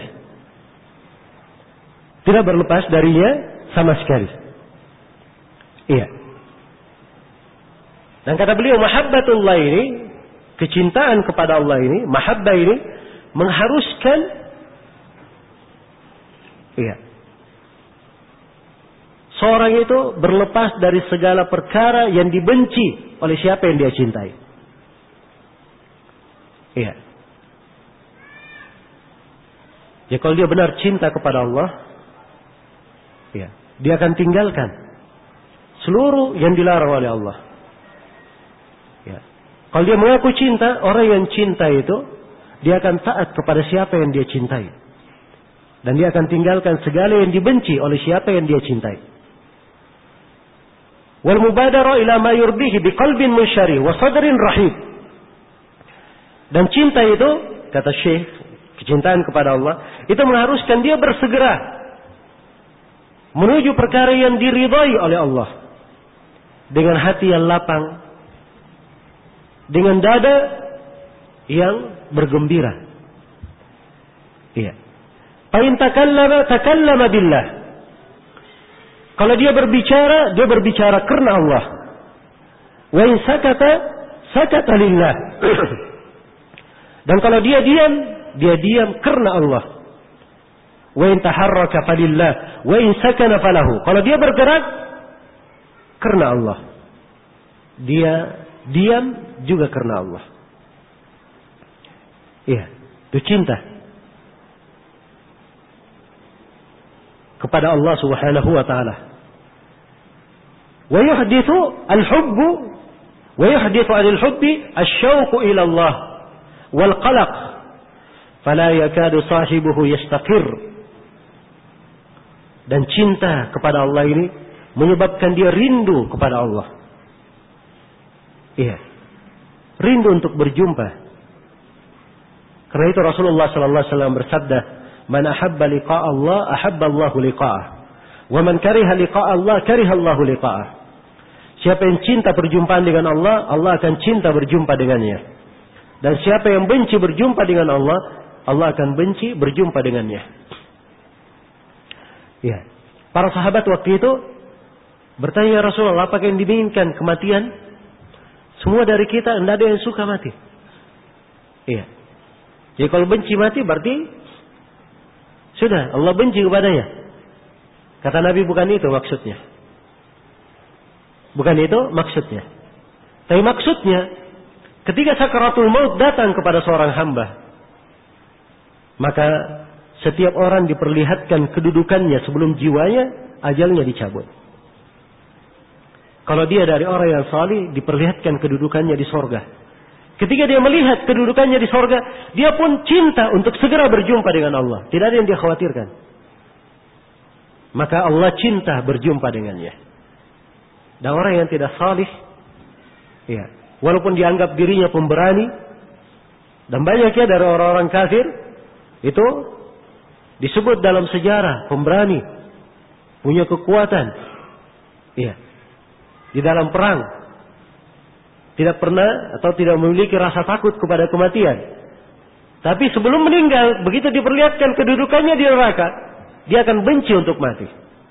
Speaker 1: Tidak berlepas darinya sama sekali. Iya. Dan kata beliau, mahabbatullah ini, kecintaan kepada Allah ini, mahabbah ini, mengharuskan, iya, seorang itu berlepas dari segala perkara yang dibenci oleh siapa yang dia cintai. Iya. Ya, kalau dia benar cinta kepada Allah, ya, dia akan tinggalkan seluruh yang dilarang oleh Allah. Ya. Kalau dia mengaku cinta, orang yang cinta itu, Dia akan taat kepada siapa yang dia cintai. Dan dia akan tinggalkan segala yang dibenci oleh siapa yang dia cintai. Wal mubadara ila ma yurdihi biqalbin munsyari wa sadrin rahib. Dan cinta itu, kata Syekh, kecintaan kepada Allah, itu mengharuskan dia bersegera menuju perkara yang diridhai oleh Allah. Dengan hati yang lapang, dengan dada yang bergembira. Iya. Fa in takallama billah. Kalau dia berbicara karena Allah. Wa in sakata lillah. Dan kalau dia diam karena Allah. Wa in taharraka falillah, wa in sakana falahu. Kalau dia bergerak karena Allah. Dia diam juga karena Allah. Iya, itu cinta kepada Allah Subhanahu wa taala. Wa yuhdithu al-hubb wa yuhdithu 'anil hubbi asy-syauq ila Allah wal qalaq fala yakadu sahibuhu yastaqir. Dan cinta kepada Allah ini menyebabkan dia rindu kepada Allah. Iya. Rindu untuk berjumpa. Karena itu Rasulullah sallallahu alaihi wasallam bersabda, "Man ahabba liqa'a Allah, ahabba Allahu liqa'ah. Wa man kariha liqa'a Allah, kariha Allahu liqa'ah." Siapa yang cinta perjumpaan dengan Allah, Allah akan cinta berjumpa dengannya. Dan siapa yang benci berjumpa dengan Allah, Allah akan benci berjumpa dengannya. Ya. Para sahabat waktu itu bertanya, Rasulullah, apakah yang diinginkan kematian? Semua dari kita tidak ada yang suka mati. Iya. Jadi kalau benci mati berarti sudah Allah benci kepadanya. Kata Nabi, bukan itu maksudnya. Bukan itu maksudnya. Tapi maksudnya ketika sakaratul maut datang kepada seorang hamba, maka setiap orang diperlihatkan kedudukannya sebelum jiwanya ajalnya dicabut. Kalau dia dari orang yang salih, diperlihatkan kedudukannya di sorga. Ketika dia melihat kedudukannya di sorga, dia pun cinta untuk segera berjumpa dengan Allah. Tidak ada yang dia khawatirkan. Maka Allah cinta berjumpa dengannya. Dan orang yang tidak salih, ya, walaupun dianggap dirinya pemberani, dan banyaknya dari orang-orang kafir, itu disebut dalam sejarah pemberani, punya kekuatan, ya, di dalam perang, tidak pernah atau tidak memiliki rasa takut kepada kematian. Tapi sebelum meninggal, begitu diperlihatkan kedudukannya di neraka, dia akan benci untuk mati.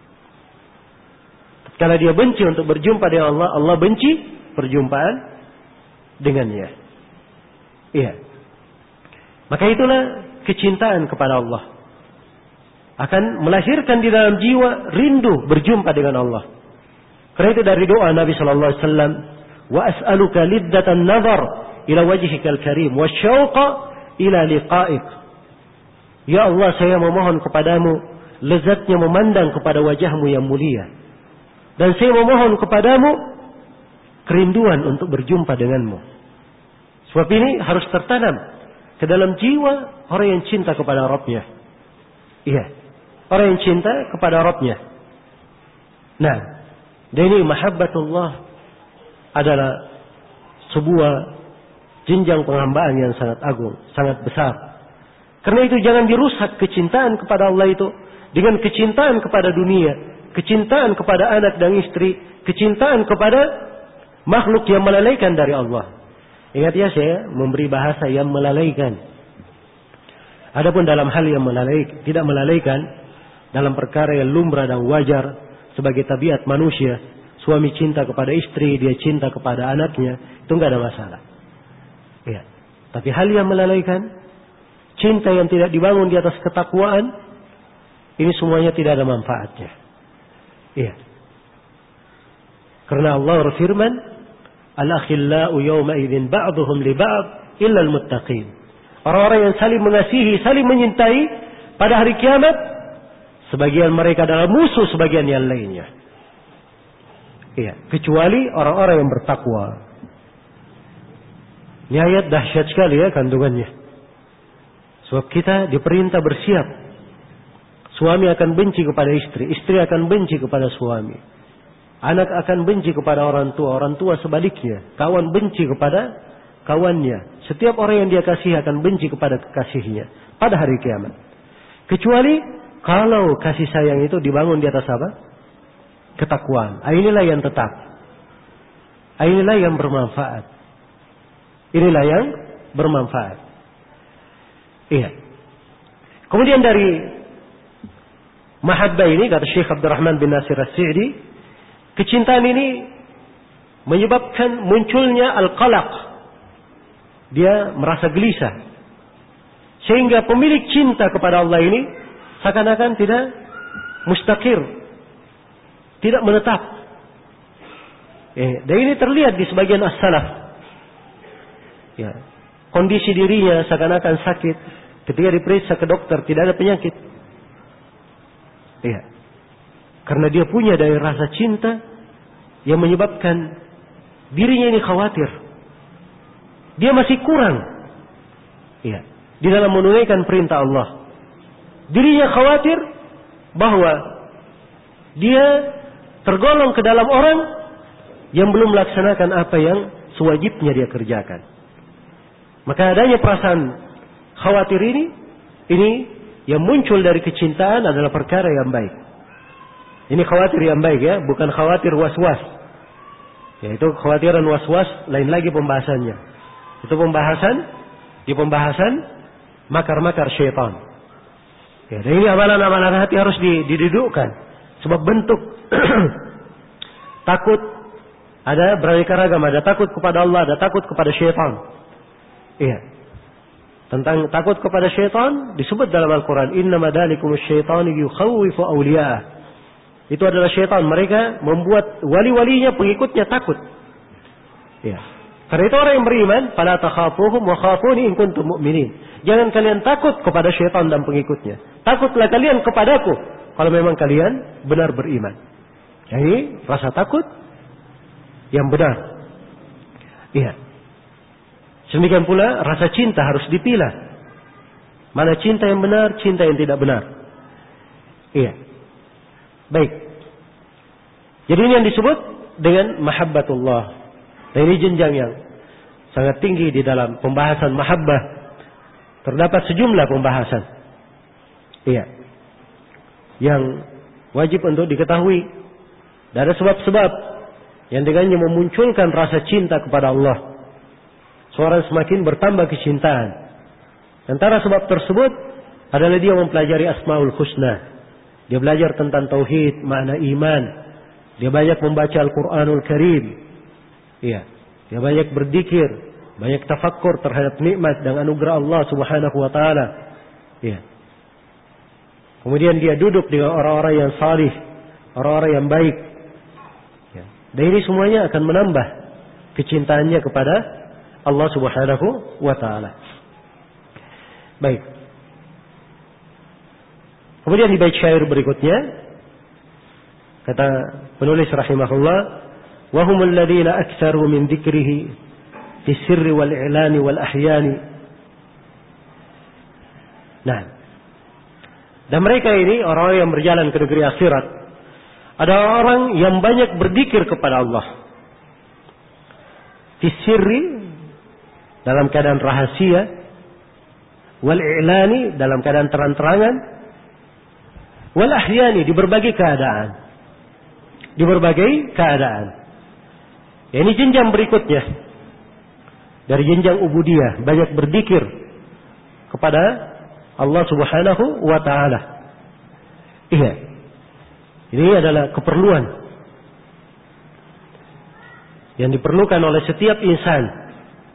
Speaker 1: Kalau dia benci untuk berjumpa dengan Allah, Allah benci perjumpaan dengannya. Iya. Maka itulah kecintaan kepada Allah akan melahirkan di dalam jiwa rindu berjumpa dengan Allah. Karena itu dari doa Nabi sallallahu alaihi wasallam, wa as'aluka liddatan nazar ila wajhikal karim wa syauqa ila liqa'ik. Ya Allah, saya memohon kepadamu lezatnya memandang kepada wajahmu yang mulia. Dan saya memohon kepadamu kerinduan untuk berjumpa denganmu. Sebab ini harus tertanam ke dalam jiwa orang yang cinta kepada Rabbnya. Iya, orang yang cinta kepada Rabbnya. Nah, dan ini mahabbatullah adalah sebuah jenjang penghambaan yang sangat agung, sangat besar. Karena itu jangan dirusak kecintaan kepada Allah itu dengan kecintaan kepada dunia, kecintaan kepada anak dan istri, kecintaan kepada makhluk yang melalaikan dari Allah. Ingat ya, saya memberi bahasa yang melalaikan. Adapun dalam hal yang tidak melalaikan, dalam perkara yang lumrah dan wajar sebagai tabiat manusia, suami cinta kepada istri, dia cinta kepada anaknya, itu enggak ada masalah. Ya. Tapi hal yang melalaikan, cinta yang tidak dibangun di atas ketakwaan, ini semuanya tidak ada manfaatnya. Iya. Karena Allah berfirman, al-akhillau yawma idzin ba'dhum li ba'd illa al-muttaqin. Orang-orang yang saling mengasihi, saling menyintai pada hari kiamat, sebagian mereka adalah musuh sebagian yang lainnya. Iya, kecuali orang-orang yang bertakwa. Ini ayat dahsyat sekali ya kandungannya. Sebab kita diperintah bersiap. Suami akan benci kepada istri, istri akan benci kepada suami. Anak akan benci kepada orang tua sebaliknya. Kawan benci kepada kawannya. Setiap orang yang dia kasihi akan benci kepada kekasihnya pada hari kiamat. Kecuali kalau kasih sayang itu dibangun di atas apa? Ketakwaan. Inilah yang tetap. Inilah yang bermanfaat. Inilah yang bermanfaat. Iya. Kemudian dari mahabbah ini, kata Syekh Abdurrahman bin Nasir As-Sa'di, kecintaan ini menyebabkan munculnya al-qalaq. Dia merasa gelisah. Sehingga pemilik cinta kepada Allah ini seakan-akan tidak mustaqir, tidak menetap. Dan ini terlihat di sebagian as-salaf. Ya. Kondisi dirinya seakan-akan sakit. Ketika diperiksa ke dokter tidak ada penyakit. Iya. Karena dia punya dari rasa cinta yang menyebabkan dirinya ini khawatir. Dia masih kurang. Iya. Di dalam menunaikan perintah Allah. Dirinya khawatir bahwa dia tergolong ke dalam orang yang belum melaksanakan apa yang sewajibnya dia kerjakan. Maka adanya perasaan khawatir ini yang muncul dari kecintaan adalah perkara yang baik. Ini khawatir yang baik ya, bukan khawatir was-was. Yaitu kekhawatiran was-was lain lagi pembahasannya. Itu pembahasan makar-makar syaitan. Ya, dan ini amalan-amalan hati harus didudukkan. Sebab bentuk takut ada beraneka ragam, ada takut kepada Allah, ada takut kepada syaitan. Iya. Tentang takut kepada syaitan disebut dalam Al-Quran, innama dzalikumus syaitanu yukhawwifu awliya'ah. Itu adalah syaitan, mereka membuat wali-walinya, pengikutnya takut. Ya. Karena itu orang yang beriman, fala takhafuhum wa khafuni in kuntum mu'minin. Jangan kalian takut kepada syaitan dan pengikutnya. Takutlah kalian kepadaku kalau memang kalian benar beriman. Jadi rasa takut yang benar. Iya. Demikian pula rasa cinta harus dipilah. Mana cinta yang benar, cinta yang tidak benar. Iya. Baik. Jadi ini yang disebut dengan mahabbatullah. Dan ini jenjang yang sangat tinggi di dalam pembahasan mahabbah. Terdapat sejumlah pembahasan. Iya. Yang wajib untuk diketahui. Dan ada sebab-sebab yang dengannya memunculkan rasa cinta kepada Allah. Seorang semakin bertambah kecintaan. Antara sebab tersebut adalah dia mempelajari Asmaul Husna. Dia belajar tentang tauhid, makna iman. Dia banyak membaca Al-Quranul Karim. Iya. Dia banyak berzikir, banyak tafakkur terhadap nikmat dan anugerah Allah Subhanahu wa taala. Iya. Kemudian dia duduk dengan orang-orang yang salih, orang-orang yang baik. Ya. Dan ini semuanya akan menambah kecintaannya kepada Allah Subhanahu wa taala. Baik. Kemudian di bait syair berikutnya kata penulis rahimahullah, wa humul ladzina aktsaru min dzikrihi fi sirri wal i'lani wal ahyani. Nah. Dan mereka ini orang-orang yang berjalan ke negeri akhirat. Ada orang yang banyak berzikir kepada Allah. Fi sirri dalam keadaan rahasia, wal i'lani dalam keadaan terang-terangan, wal ahyani di berbagai keadaan. Di berbagai keadaan. Ya, ini jenjang berikutnya. Dari jenjang ubudiyah, banyak berzikir kepada Allah Subhanahu wa taala. Iya. Ini adalah keperluan yang diperlukan oleh setiap insan.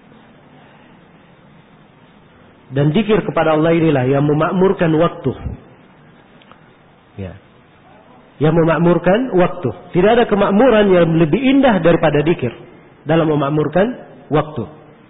Speaker 1: Dan zikir kepada Allah inilah yang memakmurkan waktu. Ya. Yang memakmurkan waktu. Tidak ada kemakmuran yang lebih indah daripada zikir dalam memakmurkan waktu.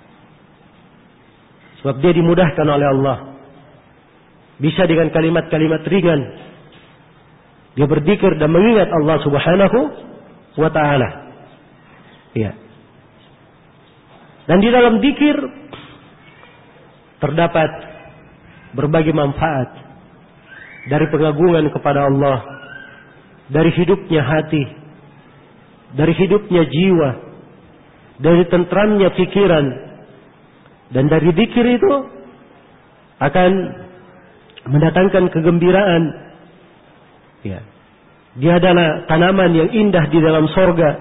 Speaker 1: Sebab dia dimudahkan oleh Allah. Bisa dengan kalimat-kalimat ringan. Dia berzikir dan mengingat Allah Subhanahu wa taala. Ya. Dan di dalam zikir terdapat berbagi manfaat dari pengagungan kepada Allah, dari hidupnya hati, dari hidupnya jiwa, dari tentramnya pikiran, dan dari zikir itu akan mendatangkan kegembiraan. Ya. Dia adalah tanaman yang indah di dalam sorga,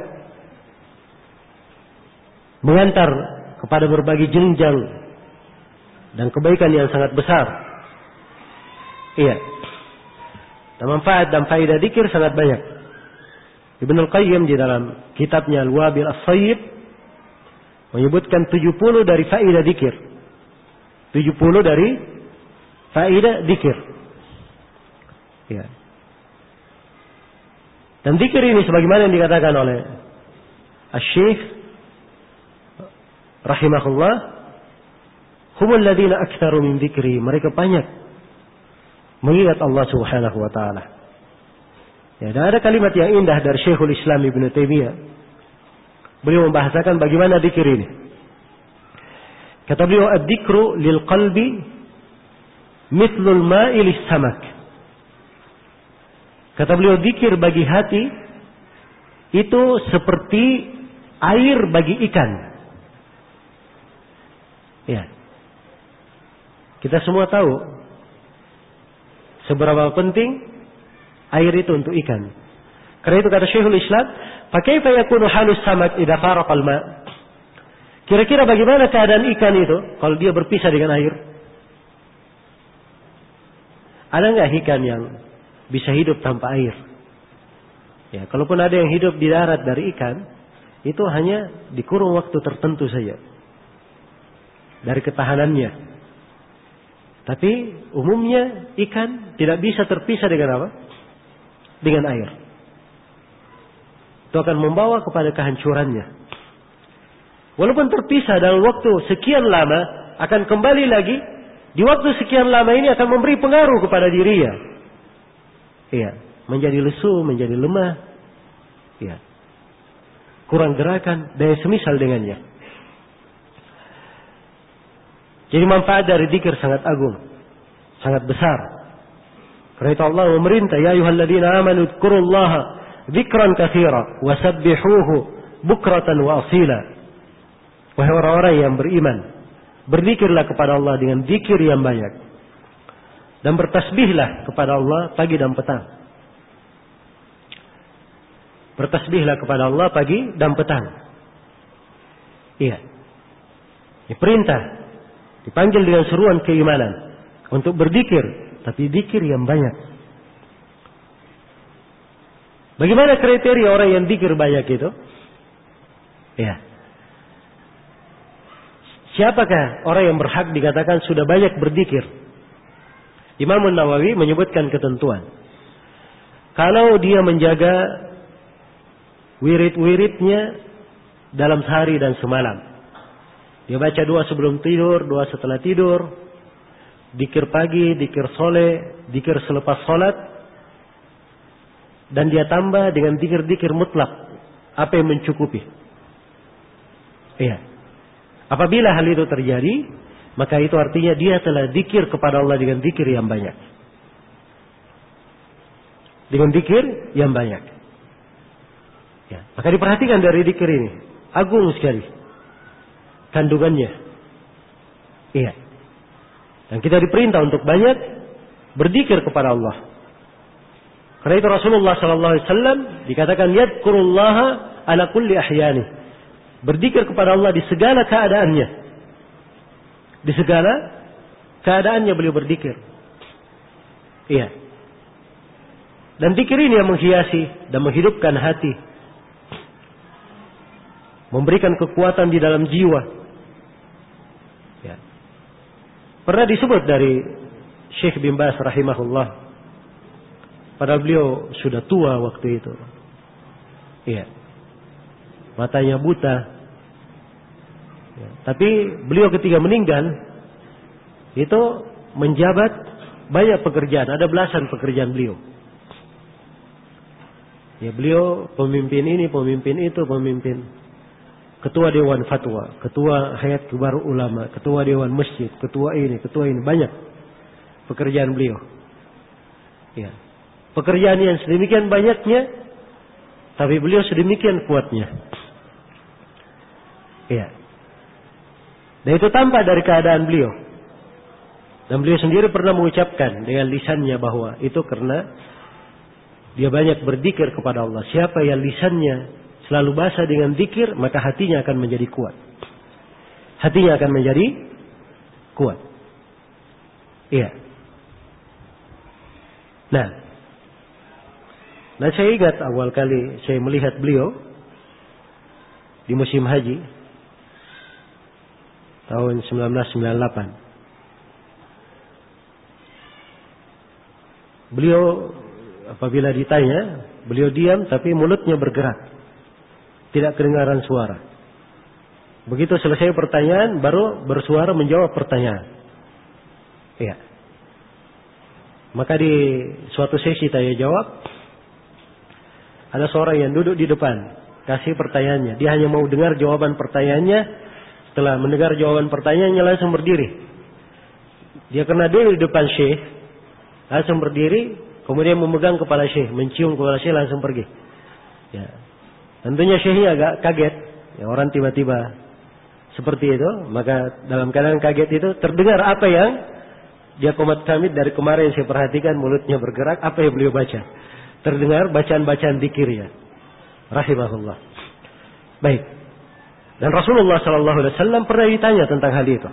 Speaker 1: mengantar kepada berbagai jenjang dan kebaikan yang sangat besar. Iya. Dan manfaat dan faedah zikir sangat banyak. Ibnu Al-Qayyim di dalam kitabnya Al-Wabil As-Sayyib menyebutkan 70 dari faedah zikir. 70 dari faedah zikir. Ya. Dan zikir ini sebagaimana yang dikatakan oleh Asy-Syaikh rahimahullah, humul ladzina aktsaru min dzikri, mereka banyak mengingat Allah Subhanahu wa taala. Ya, dan ada kalimat yang indah dari Syekhul Islam Ibnu Taimiyah. Beliau membahasakan bagaimana zikir ini. Kata beliau, "Ad-dzikru lil qalbi mithlul ma'i lis-samak." Kata beliau, zikir bagi hati itu seperti air bagi ikan. Ya. Kita semua tahu seberapa penting air itu untuk ikan. Karena itu kata Syekhul Islam, "Fa kaifa yakunu halus samak idza faraqal ma'?" Kira-kira bagaimana keadaan ikan itu kalau dia berpisah dengan air? Ada enggak ikan yang bisa hidup tanpa air? Ya, kalaupun ada yang hidup di darat dari ikan, itu hanya dikurung waktu tertentu saja dari ketahanannya. Tapi umumnya ikan tidak bisa terpisah dengan apa? Dengan air. Itu akan membawa kepada kehancurannya. Walaupun terpisah dalam waktu sekian lama, akan kembali lagi di waktu sekian lama ini akan memberi pengaruh kepada dirinya. Iya, menjadi lesu, menjadi lemah. Iya. Kurang gerakan dan semisal dengannya. Jadi manfaat dari zikir sangat agung, sangat besar. Karena itu Allah memerintah, ya ayyuhalladzina amanu dzkurullaha dzikran katsira wasabbihuhu bukratan wa asila. Wahai orang-orang yang beriman, berzikirlah kepada Allah dengan zikir yang banyak. Dan bertasbihlah kepada Allah pagi dan petang. Bertasbihlah kepada Allah pagi dan petang. Iya. Ini perintah. Dipanggil dengan seruan keimanan. Untuk berzikir. Tapi zikir yang banyak. Bagaimana kriteria orang yang zikir banyak itu? Iya. Siapakah orang yang berhak dikatakan sudah banyak berzikir? Imam Nawawi menyebutkan ketentuan. Kalau dia menjaga wirid-wiridnya dalam sehari dan semalam. Dia baca 2 sebelum tidur, 2 setelah tidur. Dzikir pagi, dzikir sore, dzikir selepas salat. Dan dia tambah dengan dzikir-dzikir mutlak. Apa yang mencukupi. Iya. Apabila hal itu terjadi, maka itu artinya dia telah zikir kepada Allah dengan zikir yang banyak. Dengan zikir yang banyak. Ya, maka diperhatikan dari zikir ini. Agung sekali kandungannya. Iya. Dan kita diperintah untuk banyak berzikir kepada Allah. Karena itu Rasulullah SAW dikatakan yadkurullaha ala kulli ahyani. Berzikir kepada Allah di segala keadaannya. Di segala keadaannya beliau berzikir. Iya. Dan zikir ini yang menghiasi dan menghidupkan hati. Memberikan kekuatan di dalam jiwa. Ya. Pernah disebut dari Syekh bin Baz rahimahullah. Padahal beliau sudah tua waktu itu. Iya. Matanya buta. Ya, tapi beliau ketika meninggal itu menjabat banyak pekerjaan, ada belasan pekerjaan beliau. Ya, beliau pemimpin ini, pemimpin itu, pemimpin ketua dewan fatwa, ketua hayat kibar ulama, ketua dewan masjid, ketua ini, banyak. pekerjaan beliau. Ya. Pekerjaan yang sedemikian banyaknya, tapi beliau sedemikian kuatnya. Ya. Dan itu tampak dari keadaan beliau. Dan beliau sendiri pernah mengucapkan dengan lisannya bahwa itu karena dia banyak berzikir kepada Allah. Siapa yang lisannya selalu basah dengan zikir, maka hatinya akan menjadi kuat. Hatinya akan menjadi kuat. Iya. Nah, saya ingat awal kali saya melihat beliau di musim haji tahun 1998. Beliau apabila ditanya, beliau diam tapi mulutnya bergerak. Tidak kedengaran suara. Begitu selesai pertanyaan, baru bersuara menjawab pertanyaan. Iya. Maka di suatu sesi tanya jawab, ada seorang yang duduk di depan, kasih pertanyaannya. Dia hanya mau dengar jawaban pertanyaannya. Setelah mendengar jawaban pertanyaannya langsung berdiri. Dia kena diri di depan syekh, langsung berdiri, kemudian memegang kepala syekh, mencium kepala syekh, langsung pergi. Ya. Tentunya syekhnya agak kaget. Ya, orang tiba-tiba seperti itu, maka dalam keadaan kaget itu terdengar apa yang dia komat kamit dari kemarin saya perhatikan, mulutnya bergerak, apa yang beliau baca. Terdengar bacaan-bacaan zikirnya. Rahimahullah. Baik. Dan Rasulullah sallallahu alaihi wasallam pernah ditanya tentang hal itu.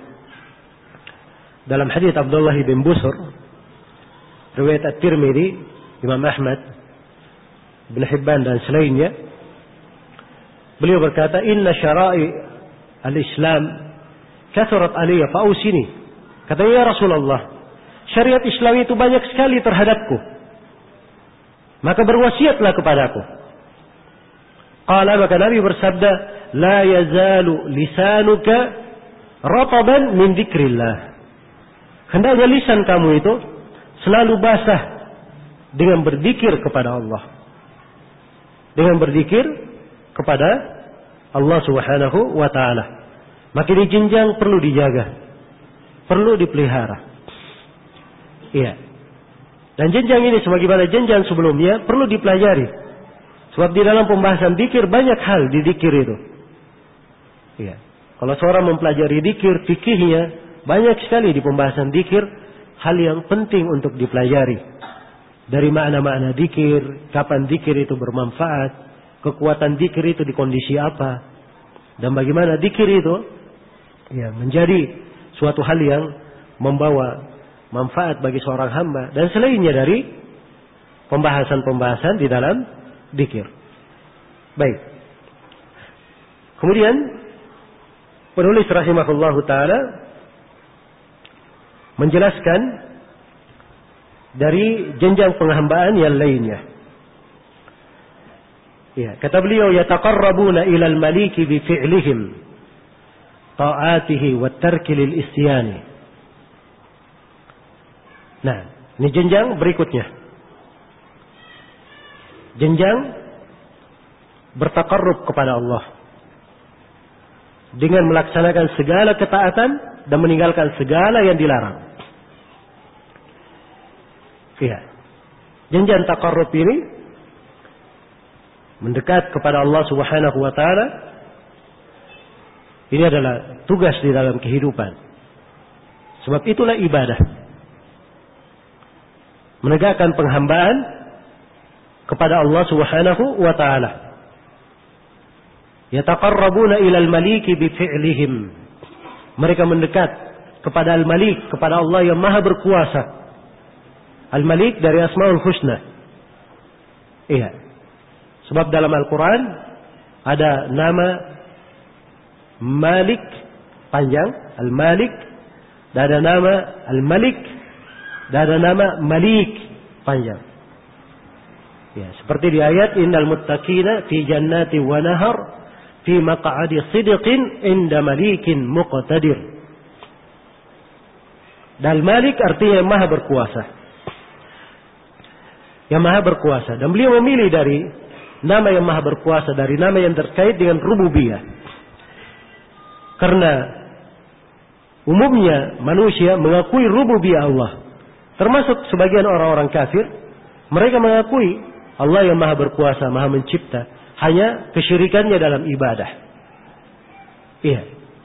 Speaker 1: Dalam hadits Abdullah bin Busur, riwayat At-Tirmidzi, Imam Ahmad, Ibn Hibban dan selainnya, beliau berkata, "Inna syara'i al-Islam kathurat alayya fa'usini." Katanya, ya Rasulullah, syariat Islam itu banyak sekali terhadapku. Maka berwasiatlah kepadaku. Qala, maka Nabi bersabda, la yazalu lisanuka rataban min dzikrillah. Hendaknya lisan kamu itu selalu basah dengan berzikir kepada Allah. Dengan berzikir kepada Allah Subhanahu wa taala. Maka ini jenjang perlu dijaga. Perlu dipelihara. Iya. Dan jenjang ini sebagaimana jenjang sebelumnya perlu dipelajari. Sebab di dalam pembahasan zikir banyak hal di zikir itu. Iya. Kalau seorang mempelajari zikir, fikihnya banyak sekali di pembahasan zikir hal yang penting untuk dipelajari. Dari makna-makna zikir, kapan zikir itu bermanfaat, kekuatan zikir itu di kondisi apa, dan bagaimana zikir itu ya menjadi suatu hal yang membawa manfaat bagi seorang hamba, dan selainnya dari pembahasan-pembahasan di dalam zikir. Baik. Kemudian penulis rahimahullahu taala menjelaskan dari jenjang penghambaan yang lainnya. Ya, kata beliau, yataqarrabuna ilal maliki bi fi'lihim ta'atihi wa tarki lil isyani. Nah, ini jenjang berikutnya. Jenjang bertakarrub kepada Allah dengan melaksanakan segala ketaatan dan meninggalkan segala yang dilarang. Iya. Jenjang takarrub ini mendekat kepada Allah Subhanahu wa taala. Ini adalah tugas di dalam kehidupan. Sebab itulah ibadah. Menegakkan penghambaan kepada Allah Subhanahu wa taala. Yataqarrabuna ilal maliki bi fi'lihim. Mereka mendekat kepada Al-Malik, kepada Allah yang Maha berkuasa. Al-Malik dari Asmaul Husna. Iya. Sebab dalam Al-Quran ada nama Malik panjang, Al-Malik, dan ada nama Al-Malik, dan ada nama Malik panjang. Ya, seperti di ayat innal muttaqina fi jannati wa nahar fi maq'adi sidqin inda malikin muqtadir. Dan Malik artinya yang Maha berkuasa. Yang Maha berkuasa, dan beliau memilih dari nama yang Maha berkuasa dari nama yang terkait dengan rububiyah. Karena umumnya manusia mengakui rububiyah Allah, Termasuk sebagian orang-orang kafir, mereka mengakui Allah yang maha berkuasa, maha mencipta. Hanya kesyirikannya dalam ibadah. Iya.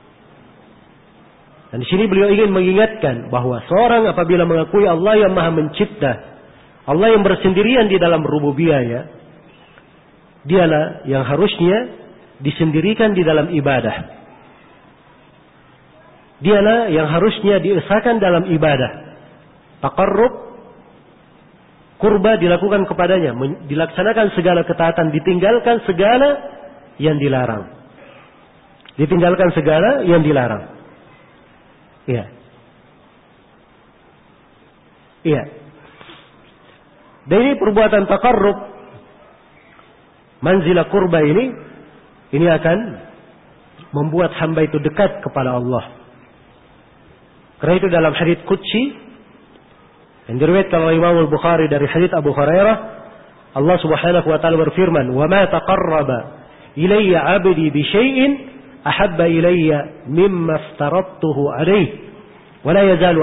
Speaker 1: Dan di sini beliau ingin mengingatkan bahwa seorang apabila mengakui Allah yang maha mencipta, Allah yang bersendirian di dalam rububiyah, dialah yang harusnya disendirikan di dalam ibadah. Dialah yang harusnya diesakan dalam ibadah. Taqarrub, kurba dilakukan kepadanya, dilaksanakan segala ketaatan, ditinggalkan segala yang dilarang. Ditinggalkan segala yang dilarang. Iya. Iya. Dan ini perbuatan taqarrub, manzilah kurba ini akan membuat hamba itu dekat kepada Allah. Karena itu dalam hadits qudsi yang diriwayatkan oleh Imam Al-Bukhari dari hadits Abu Hurairah, Allah Subhanahu wa taala berfirman, "Wa ma taqarraba ilayya 'abdi bi syai'in ahabba ilayya mimma aftaradtuhu 'alayhi wa la yazalu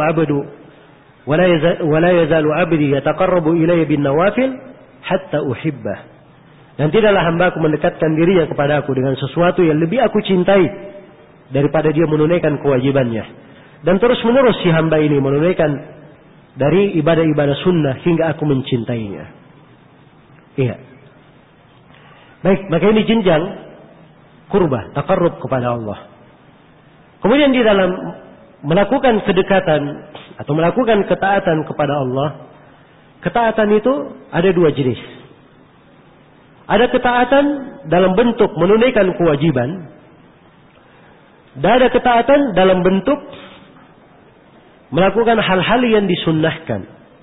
Speaker 1: 'abdi yataqarrabu ilayya bin nawafil hatta uhibbah." Dan tidaklah hambaku mendekatkan dirinya kepadaku dengan sesuatu yang lebih aku cintai daripada dia menunaikan kewajibannya. Dan terus menerus si hamba ini menunaikan dari ibadah-ibadah sunnah hingga aku mencintainya. Iya. Baik, maka ini jenjang kurbah, taqarrub kepada Allah. Kemudian di dalam melakukan kedekatan atau melakukan ketaatan kepada Allah, ketaatan itu ada dua jenis. Ada ketaatan dalam bentuk menunaikan kewajiban, dan ada ketaatan dalam bentuk melakukan hal-hal yang disunnahkan.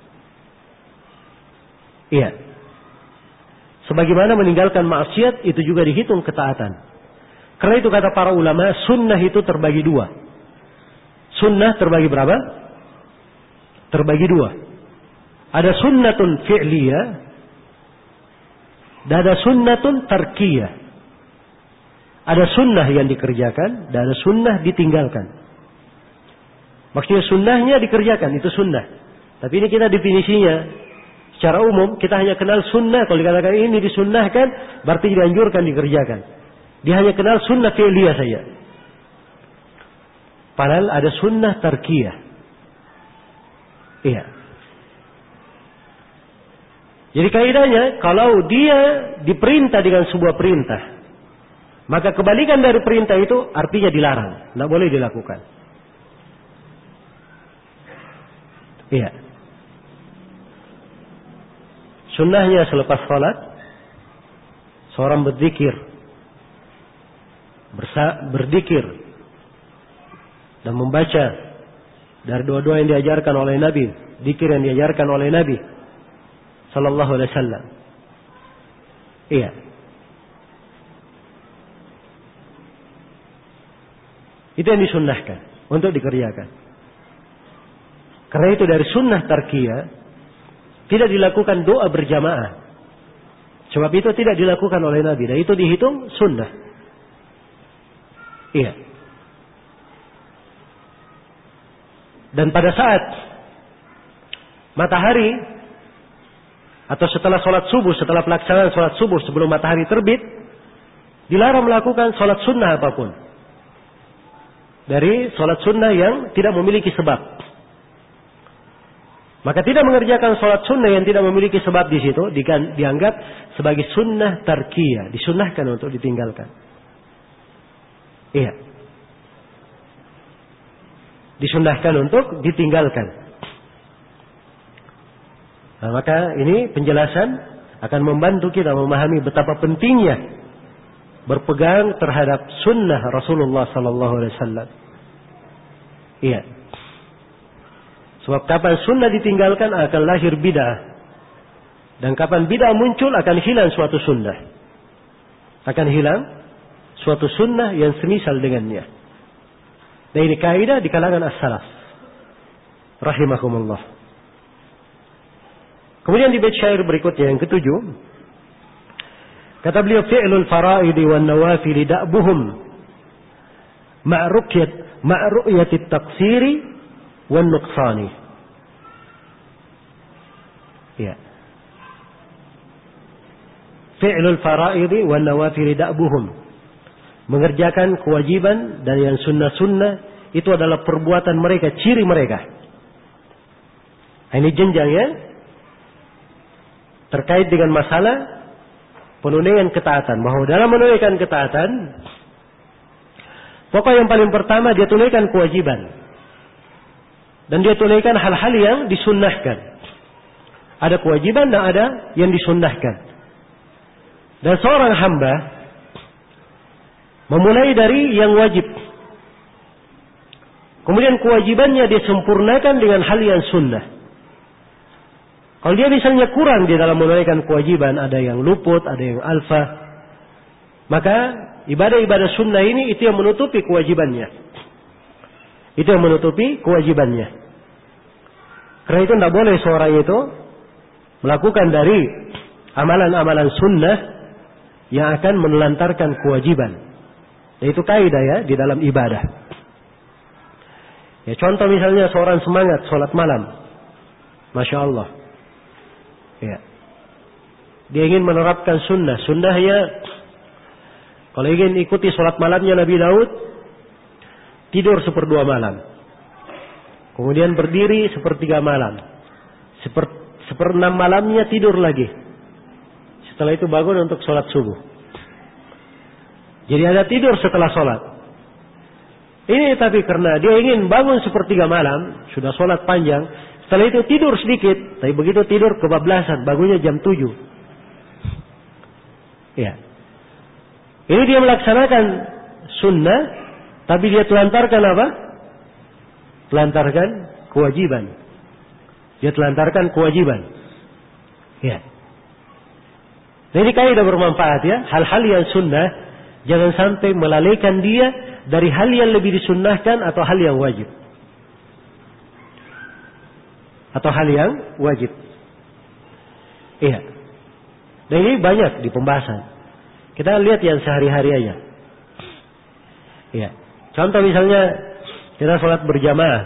Speaker 1: Iya. Sebagaimana meninggalkan maksiat itu juga dihitung ketaatan. Karena itu kata para ulama, sunnah itu terbagi dua. Sunnah terbagi berapa? Terbagi dua. Ada sunnatun fi'liyah dan ada sunnatun tarkiyah. Ada sunnah yang dikerjakan dan ada sunnah ditinggalkan. Maksudnya sunnahnya dikerjakan, itu sunnah. Tapi ini kita definisinya secara umum, kita hanya kenal sunnah. Kalau dikatakan ini disunnahkan, berarti dianjurkan dikerjakan. Dia hanya kenal sunnah fi'liyah saja. Padahal ada sunnah tarkiyah. Iya. Jadi kaidahnya, kalau dia diperintah dengan sebuah perintah, maka kebalikan dari perintah itu artinya dilarang. Tidak boleh dilakukan. Iya. Sunnahnya selepas salat, seorang berzikir, berzikir dan membaca dari doa-doa yang diajarkan oleh Nabi, zikir yang diajarkan oleh Nabi sallallahu alaihi wasallam. Iya. Itu yang disunnahkan untuk dikerjakan. Karena itu dari sunnah tarkiyah tidak dilakukan doa berjamaah. Sebab itu tidak dilakukan oleh Nabi. Dan itu dihitung sunnah. Iya. Dan pada saat matahari atau setelah sholat subuh, setelah pelaksanaan sholat subuh sebelum matahari terbit, dilarang melakukan sholat sunnah apapun. Dari sholat sunnah yang tidak memiliki sebab. Maka tidak mengerjakan sholat sunnah yang tidak memiliki sebab di situ dianggap sebagai sunnah tarkiyah, disunnahkan untuk ditinggalkan. Iya. Disunnahkan untuk ditinggalkan. Nah, maka ini penjelasan akan membantu kita memahami betapa pentingnya berpegang terhadap sunnah Rasulullah sallallahu alaihi wasallam. Iya. Sebab kapan sunnah ditinggalkan akan lahir bid'ah. Dan kapan bid'ah muncul akan hilang suatu sunnah. Akan hilang suatu sunnah yang semisal dengannya. Dan ini kaidah di kalangan as-salaf. Rahimahumullah. Kemudian di bait syair berikutnya yang ketujuh. Kata beliau, fi'lul fara'idi wan nawafili da'buhum ma'ru'yatit taqsiri wan nuqsani. Ya. Fi'lul fara'idhi wan nawafil da'buhum. Mengerjakan kewajiban dan yang sunnah-sunnah itu adalah perbuatan mereka, ciri mereka. Ini jenjangnya terkait dengan masalah penunaian ketaatan. Bahwa dalam menunaikan ketaatan, pokok yang paling pertama dia tunaikan kewajiban. Dan dia tunaikan hal-hal yang disunnahkan. Ada kewajiban dan ada yang disunnahkan. Dan seorang hamba memulai dari yang wajib. Kemudian kewajibannya dia sempurnakan dengan hal yang sunnah. Kalau dia misalnya kurang di dalam menunaikan kewajiban, ada yang luput, ada yang alfa, maka ibadah-ibadah sunnah ini itu yang menutupi kewajibannya. Itu yang menutupi kewajibannya. Karena itu tidak boleh seorang itu melakukan dari amalan-amalan sunnah yang akan menelantarkan kewajiban. Itu kaidah ya di dalam ibadah. Ya contoh misalnya seorang semangat sholat malam, masya Allah. Ya, dia ingin menerapkan sunnah. Sunnahnya, kalau ingin ikuti sholat malamnya Nabi Daud, tidur 1/2 malam, kemudian berdiri 1/3 malam, 1/6 malamnya tidur lagi. Setelah itu bangun untuk sholat subuh. Jadi ada tidur setelah sholat. Ini tapi karena dia ingin bangun 1/3 malam, sudah sholat panjang, setelah itu tidur sedikit, tapi begitu tidur kebablasan, bangunnya jam 7. Ya. Ini dia melaksanakan sunnah, tapi dia telantarkan apa? Telantarkan kewajiban. Dia telantarkan kewajiban. Ya. Ini kaidah bermanfaat ya. Hal-hal yang sunnah jangan sampai melalaikan dia dari hal yang lebih disunnahkan atau hal yang wajib. Atau hal yang wajib. Iya. Dan ini banyak di pembahasan. Kita lihat yang sehari-hari aja. Iya. Contoh misalnya kita sholat berjamaah.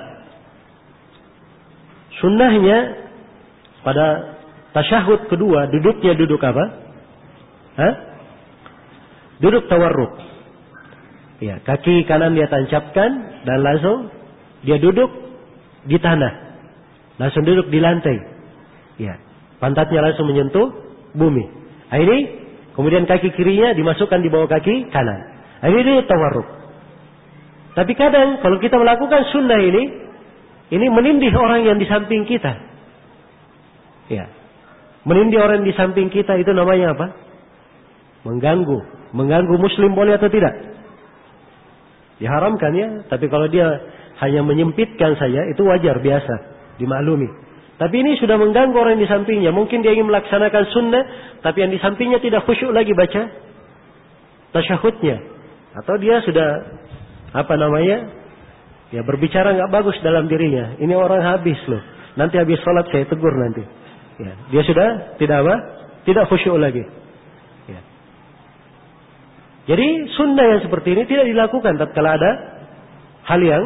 Speaker 1: Sunnahnya pada tasyahud kedua duduknya duduk apa? Hah? Duduk tawarruk. Ya, kaki kanan dia tancapkan dan langsung dia duduk di tanah. Langsung duduk di lantai. Ya, pantatnya langsung menyentuh bumi. Nah, ini kemudian kaki kirinya dimasukkan di bawah kaki kanan. Nah, ini dia tawarruk. Tapi kadang kalau kita melakukan sunnah ini menindih orang yang di samping kita. Ya. Menindih orang di samping kita itu namanya apa? Mengganggu muslim boleh atau tidak? Diharamkan ya, tapi kalau dia hanya menyempitkan saja itu wajar biasa, dimaklumi. Tapi ini sudah mengganggu orang di sampingnya. Mungkin dia ingin melaksanakan sunnah, tapi yang di sampingnya tidak khusyuk lagi baca tasyahudnya. Atau dia sudah ya berbicara nggak bagus dalam dirinya. Ini orang habis loh. Nanti habis sholat saya tegur nanti. Ya, dia sudah tidak khusyuk lagi. Ya. Jadi sunnah yang seperti ini tidak dilakukan tatkala ada hal yang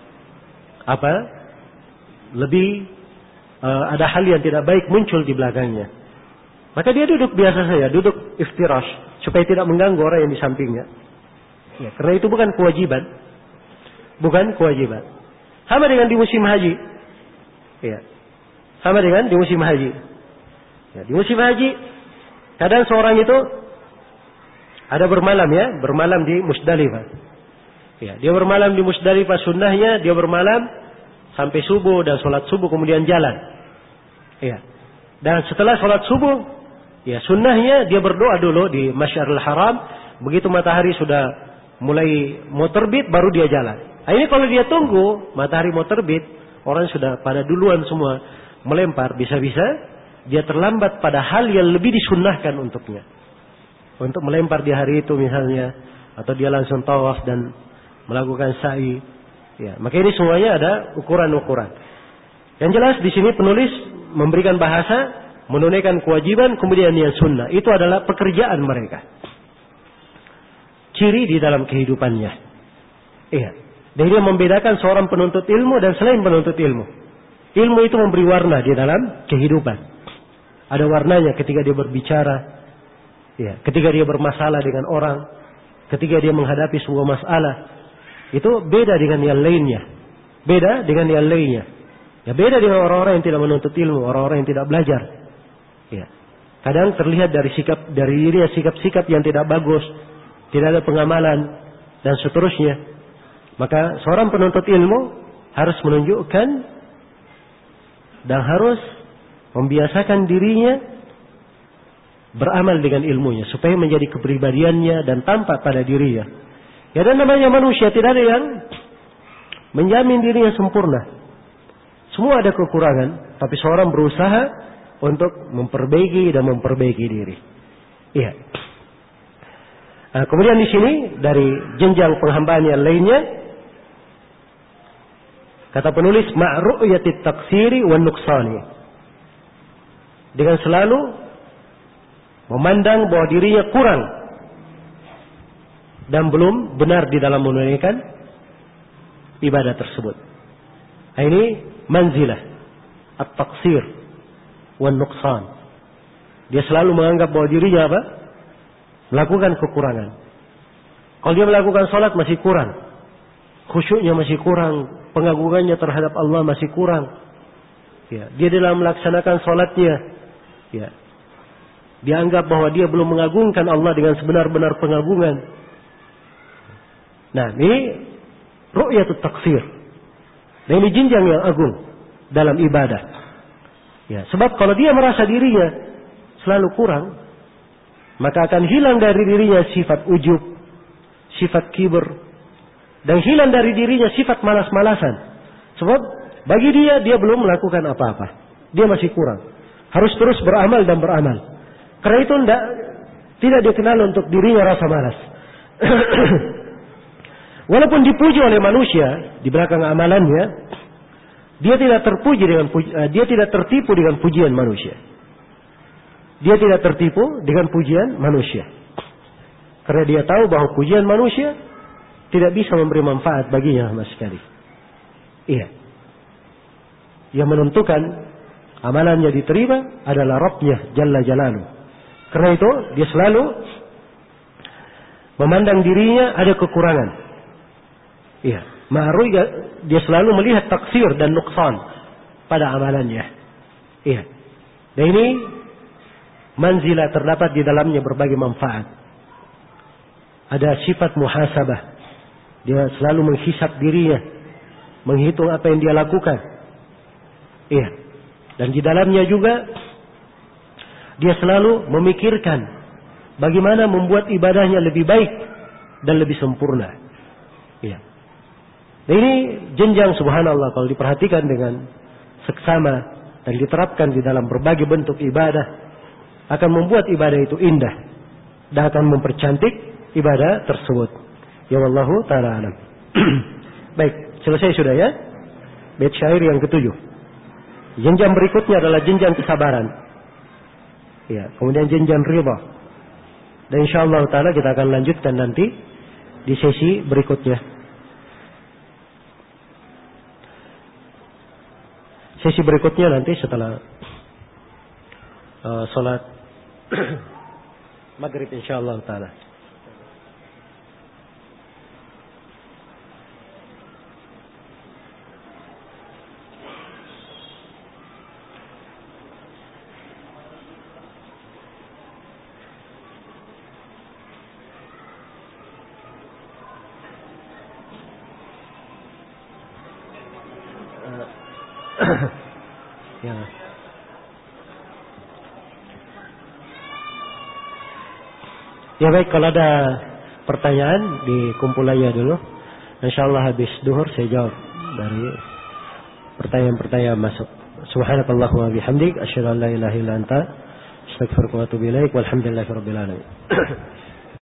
Speaker 1: ada hal yang tidak baik muncul di belakangnya. Maka dia duduk biasa saja, duduk iftirash supaya tidak mengganggu orang yang di sampingnya. Ya, karena itu bukan kewajiban. Bukan kewajiban. Sama dengan di musim haji. Ya. Sama dengan di musim haji. Ya, di musim haji kadang seorang itu ada bermalam di Musdalifah. Ya, dia bermalam di Musdalifah, sunnahnya dia bermalam sampai subuh dan sholat subuh kemudian jalan. Ya. Dan setelah sholat subuh, ya sunnahnya dia berdoa dulu di Masyarul Haram. Begitu matahari sudah mulai mau terbit baru dia jalan. Nah, ini kalau dia tunggu matahari mau terbit, orang sudah pada duluan semua melempar, bisa-bisa dia terlambat pada hal yang lebih disunnahkan untuknya. Untuk melempar di hari itu misalnya, atau dia langsung tawaf dan melakukan sa'i. Ya, maka ini semuanya ada ukuran-ukuran. Yang jelas di sini penulis memberikan bahasa menunaikan kewajiban kemudian yang sunnah. Itu adalah pekerjaan mereka. Ciri di dalam kehidupannya. Iya. Dan dia membedakan seorang penuntut ilmu dan selain penuntut ilmu. Ilmu itu memberi warna di dalam kehidupan. ada warnanya ketika dia berbicara, ya, ketika dia bermasalah dengan orang, ketika dia menghadapi sebuah masalah. Itu beda dengan yang lainnya. Beda dengan yang lainnya. Ya, beda dengan orang-orang yang tidak menuntut ilmu, orang-orang yang tidak belajar. Ya. Kadang terlihat dari dirinya sikap-sikap yang tidak bagus, tidak ada pengamalan dan seterusnya. Maka seorang penuntut ilmu harus menunjukkan dan harus membiasakan dirinya beramal dengan ilmunya supaya menjadi kepribadiannya dan tampak pada dirinya. Ya, dan namanya manusia tidak ada yang menjamin dirinya sempurna. Semua ada kekurangan, tapi seorang berusaha untuk memperbaiki dan memperbaiki diri. Iya. Nah, kemudian di sini dari jenjang penghambaan yang lainnya, kata penulis ma'ru'yatit taksiri wan nuqsani. Dengan selalu memandang bahwa dirinya kurang dan belum benar di dalam menunaikan ibadah tersebut. Nah, ini manzilah at-taqsir wan nuqsan. Dia selalu menganggap bahwa dirinya apa? Melakukan kekurangan. Kalau dia melakukan salat masih kurang, khusyuknya masih kurang, pengagungannya terhadap Allah masih kurang. Ya, dia dalam melaksanakan salatnya, ya, dia anggap bahwa dia belum mengagungkan Allah dengan sebenar-benar pengagungan. Nah, ini ru'yatut taksir. Nah, ini jenjang yang agung dalam ibadah. Ya, sebab kalau dia merasa dirinya selalu kurang, maka akan hilang dari dirinya sifat ujub, sifat kibur, dan hilang dari dirinya sifat malas-malasan. Sebab bagi dia belum melakukan apa-apa. Dia masih kurang. Harus terus beramal dan beramal. Karena itu tidak dikenal untuk dirinya rasa malas. Walaupun dipuji oleh manusia di belakang amalannya, dia tidak tertipu dengan pujian manusia. Dia tidak tertipu dengan pujian manusia. Karena dia tahu bahwa pujian manusia tidak bisa memberi manfaat baginya sama sekali. Iya. Yang menentukan amalannya diterima adalah Rabbnya Jalla Jalaluh. Karena itu dia selalu memandang dirinya ada kekurangan. Iya. Dia selalu melihat taksir dan nuqsan pada amalannya. Iya. Dan ini manzilah terdapat di dalamnya berbagai manfaat. Ada sifat muhasabah. Dia selalu menghisap dirinya, menghitung apa yang dia lakukan. Iya. Dan di dalamnya juga dia selalu memikirkan bagaimana membuat ibadahnya lebih baik dan lebih sempurna. Iya. Nah, ini jenjang subhanallah kalau diperhatikan dengan seksama dan diterapkan di dalam berbagai bentuk ibadah akan membuat ibadah itu indah dan akan mempercantik ibadah tersebut. Ya wallahu ta'ala alam. Baik, selesai sudah ya. Bait syair yang ketujuh. Jenjang berikutnya adalah jenjang kesabaran. Ya, kemudian jenjang ridha. Dan insyaallah ta'ala kita akan lanjutkan nanti di sesi berikutnya. Sesi berikutnya nanti setelah salat maghrib insyaallah ta'ala. Ya baik, kalau ada pertanyaan dikumpulannya dulu. Insyaallah habis duhur saya jawab dari pertanyaan-pertanyaan masuk. Subhanakallahumma wa bihamdik asyhadu an la ilaha illa anta astaghfiruka wa atubu ilaik walhamdulillahirabbil alamin.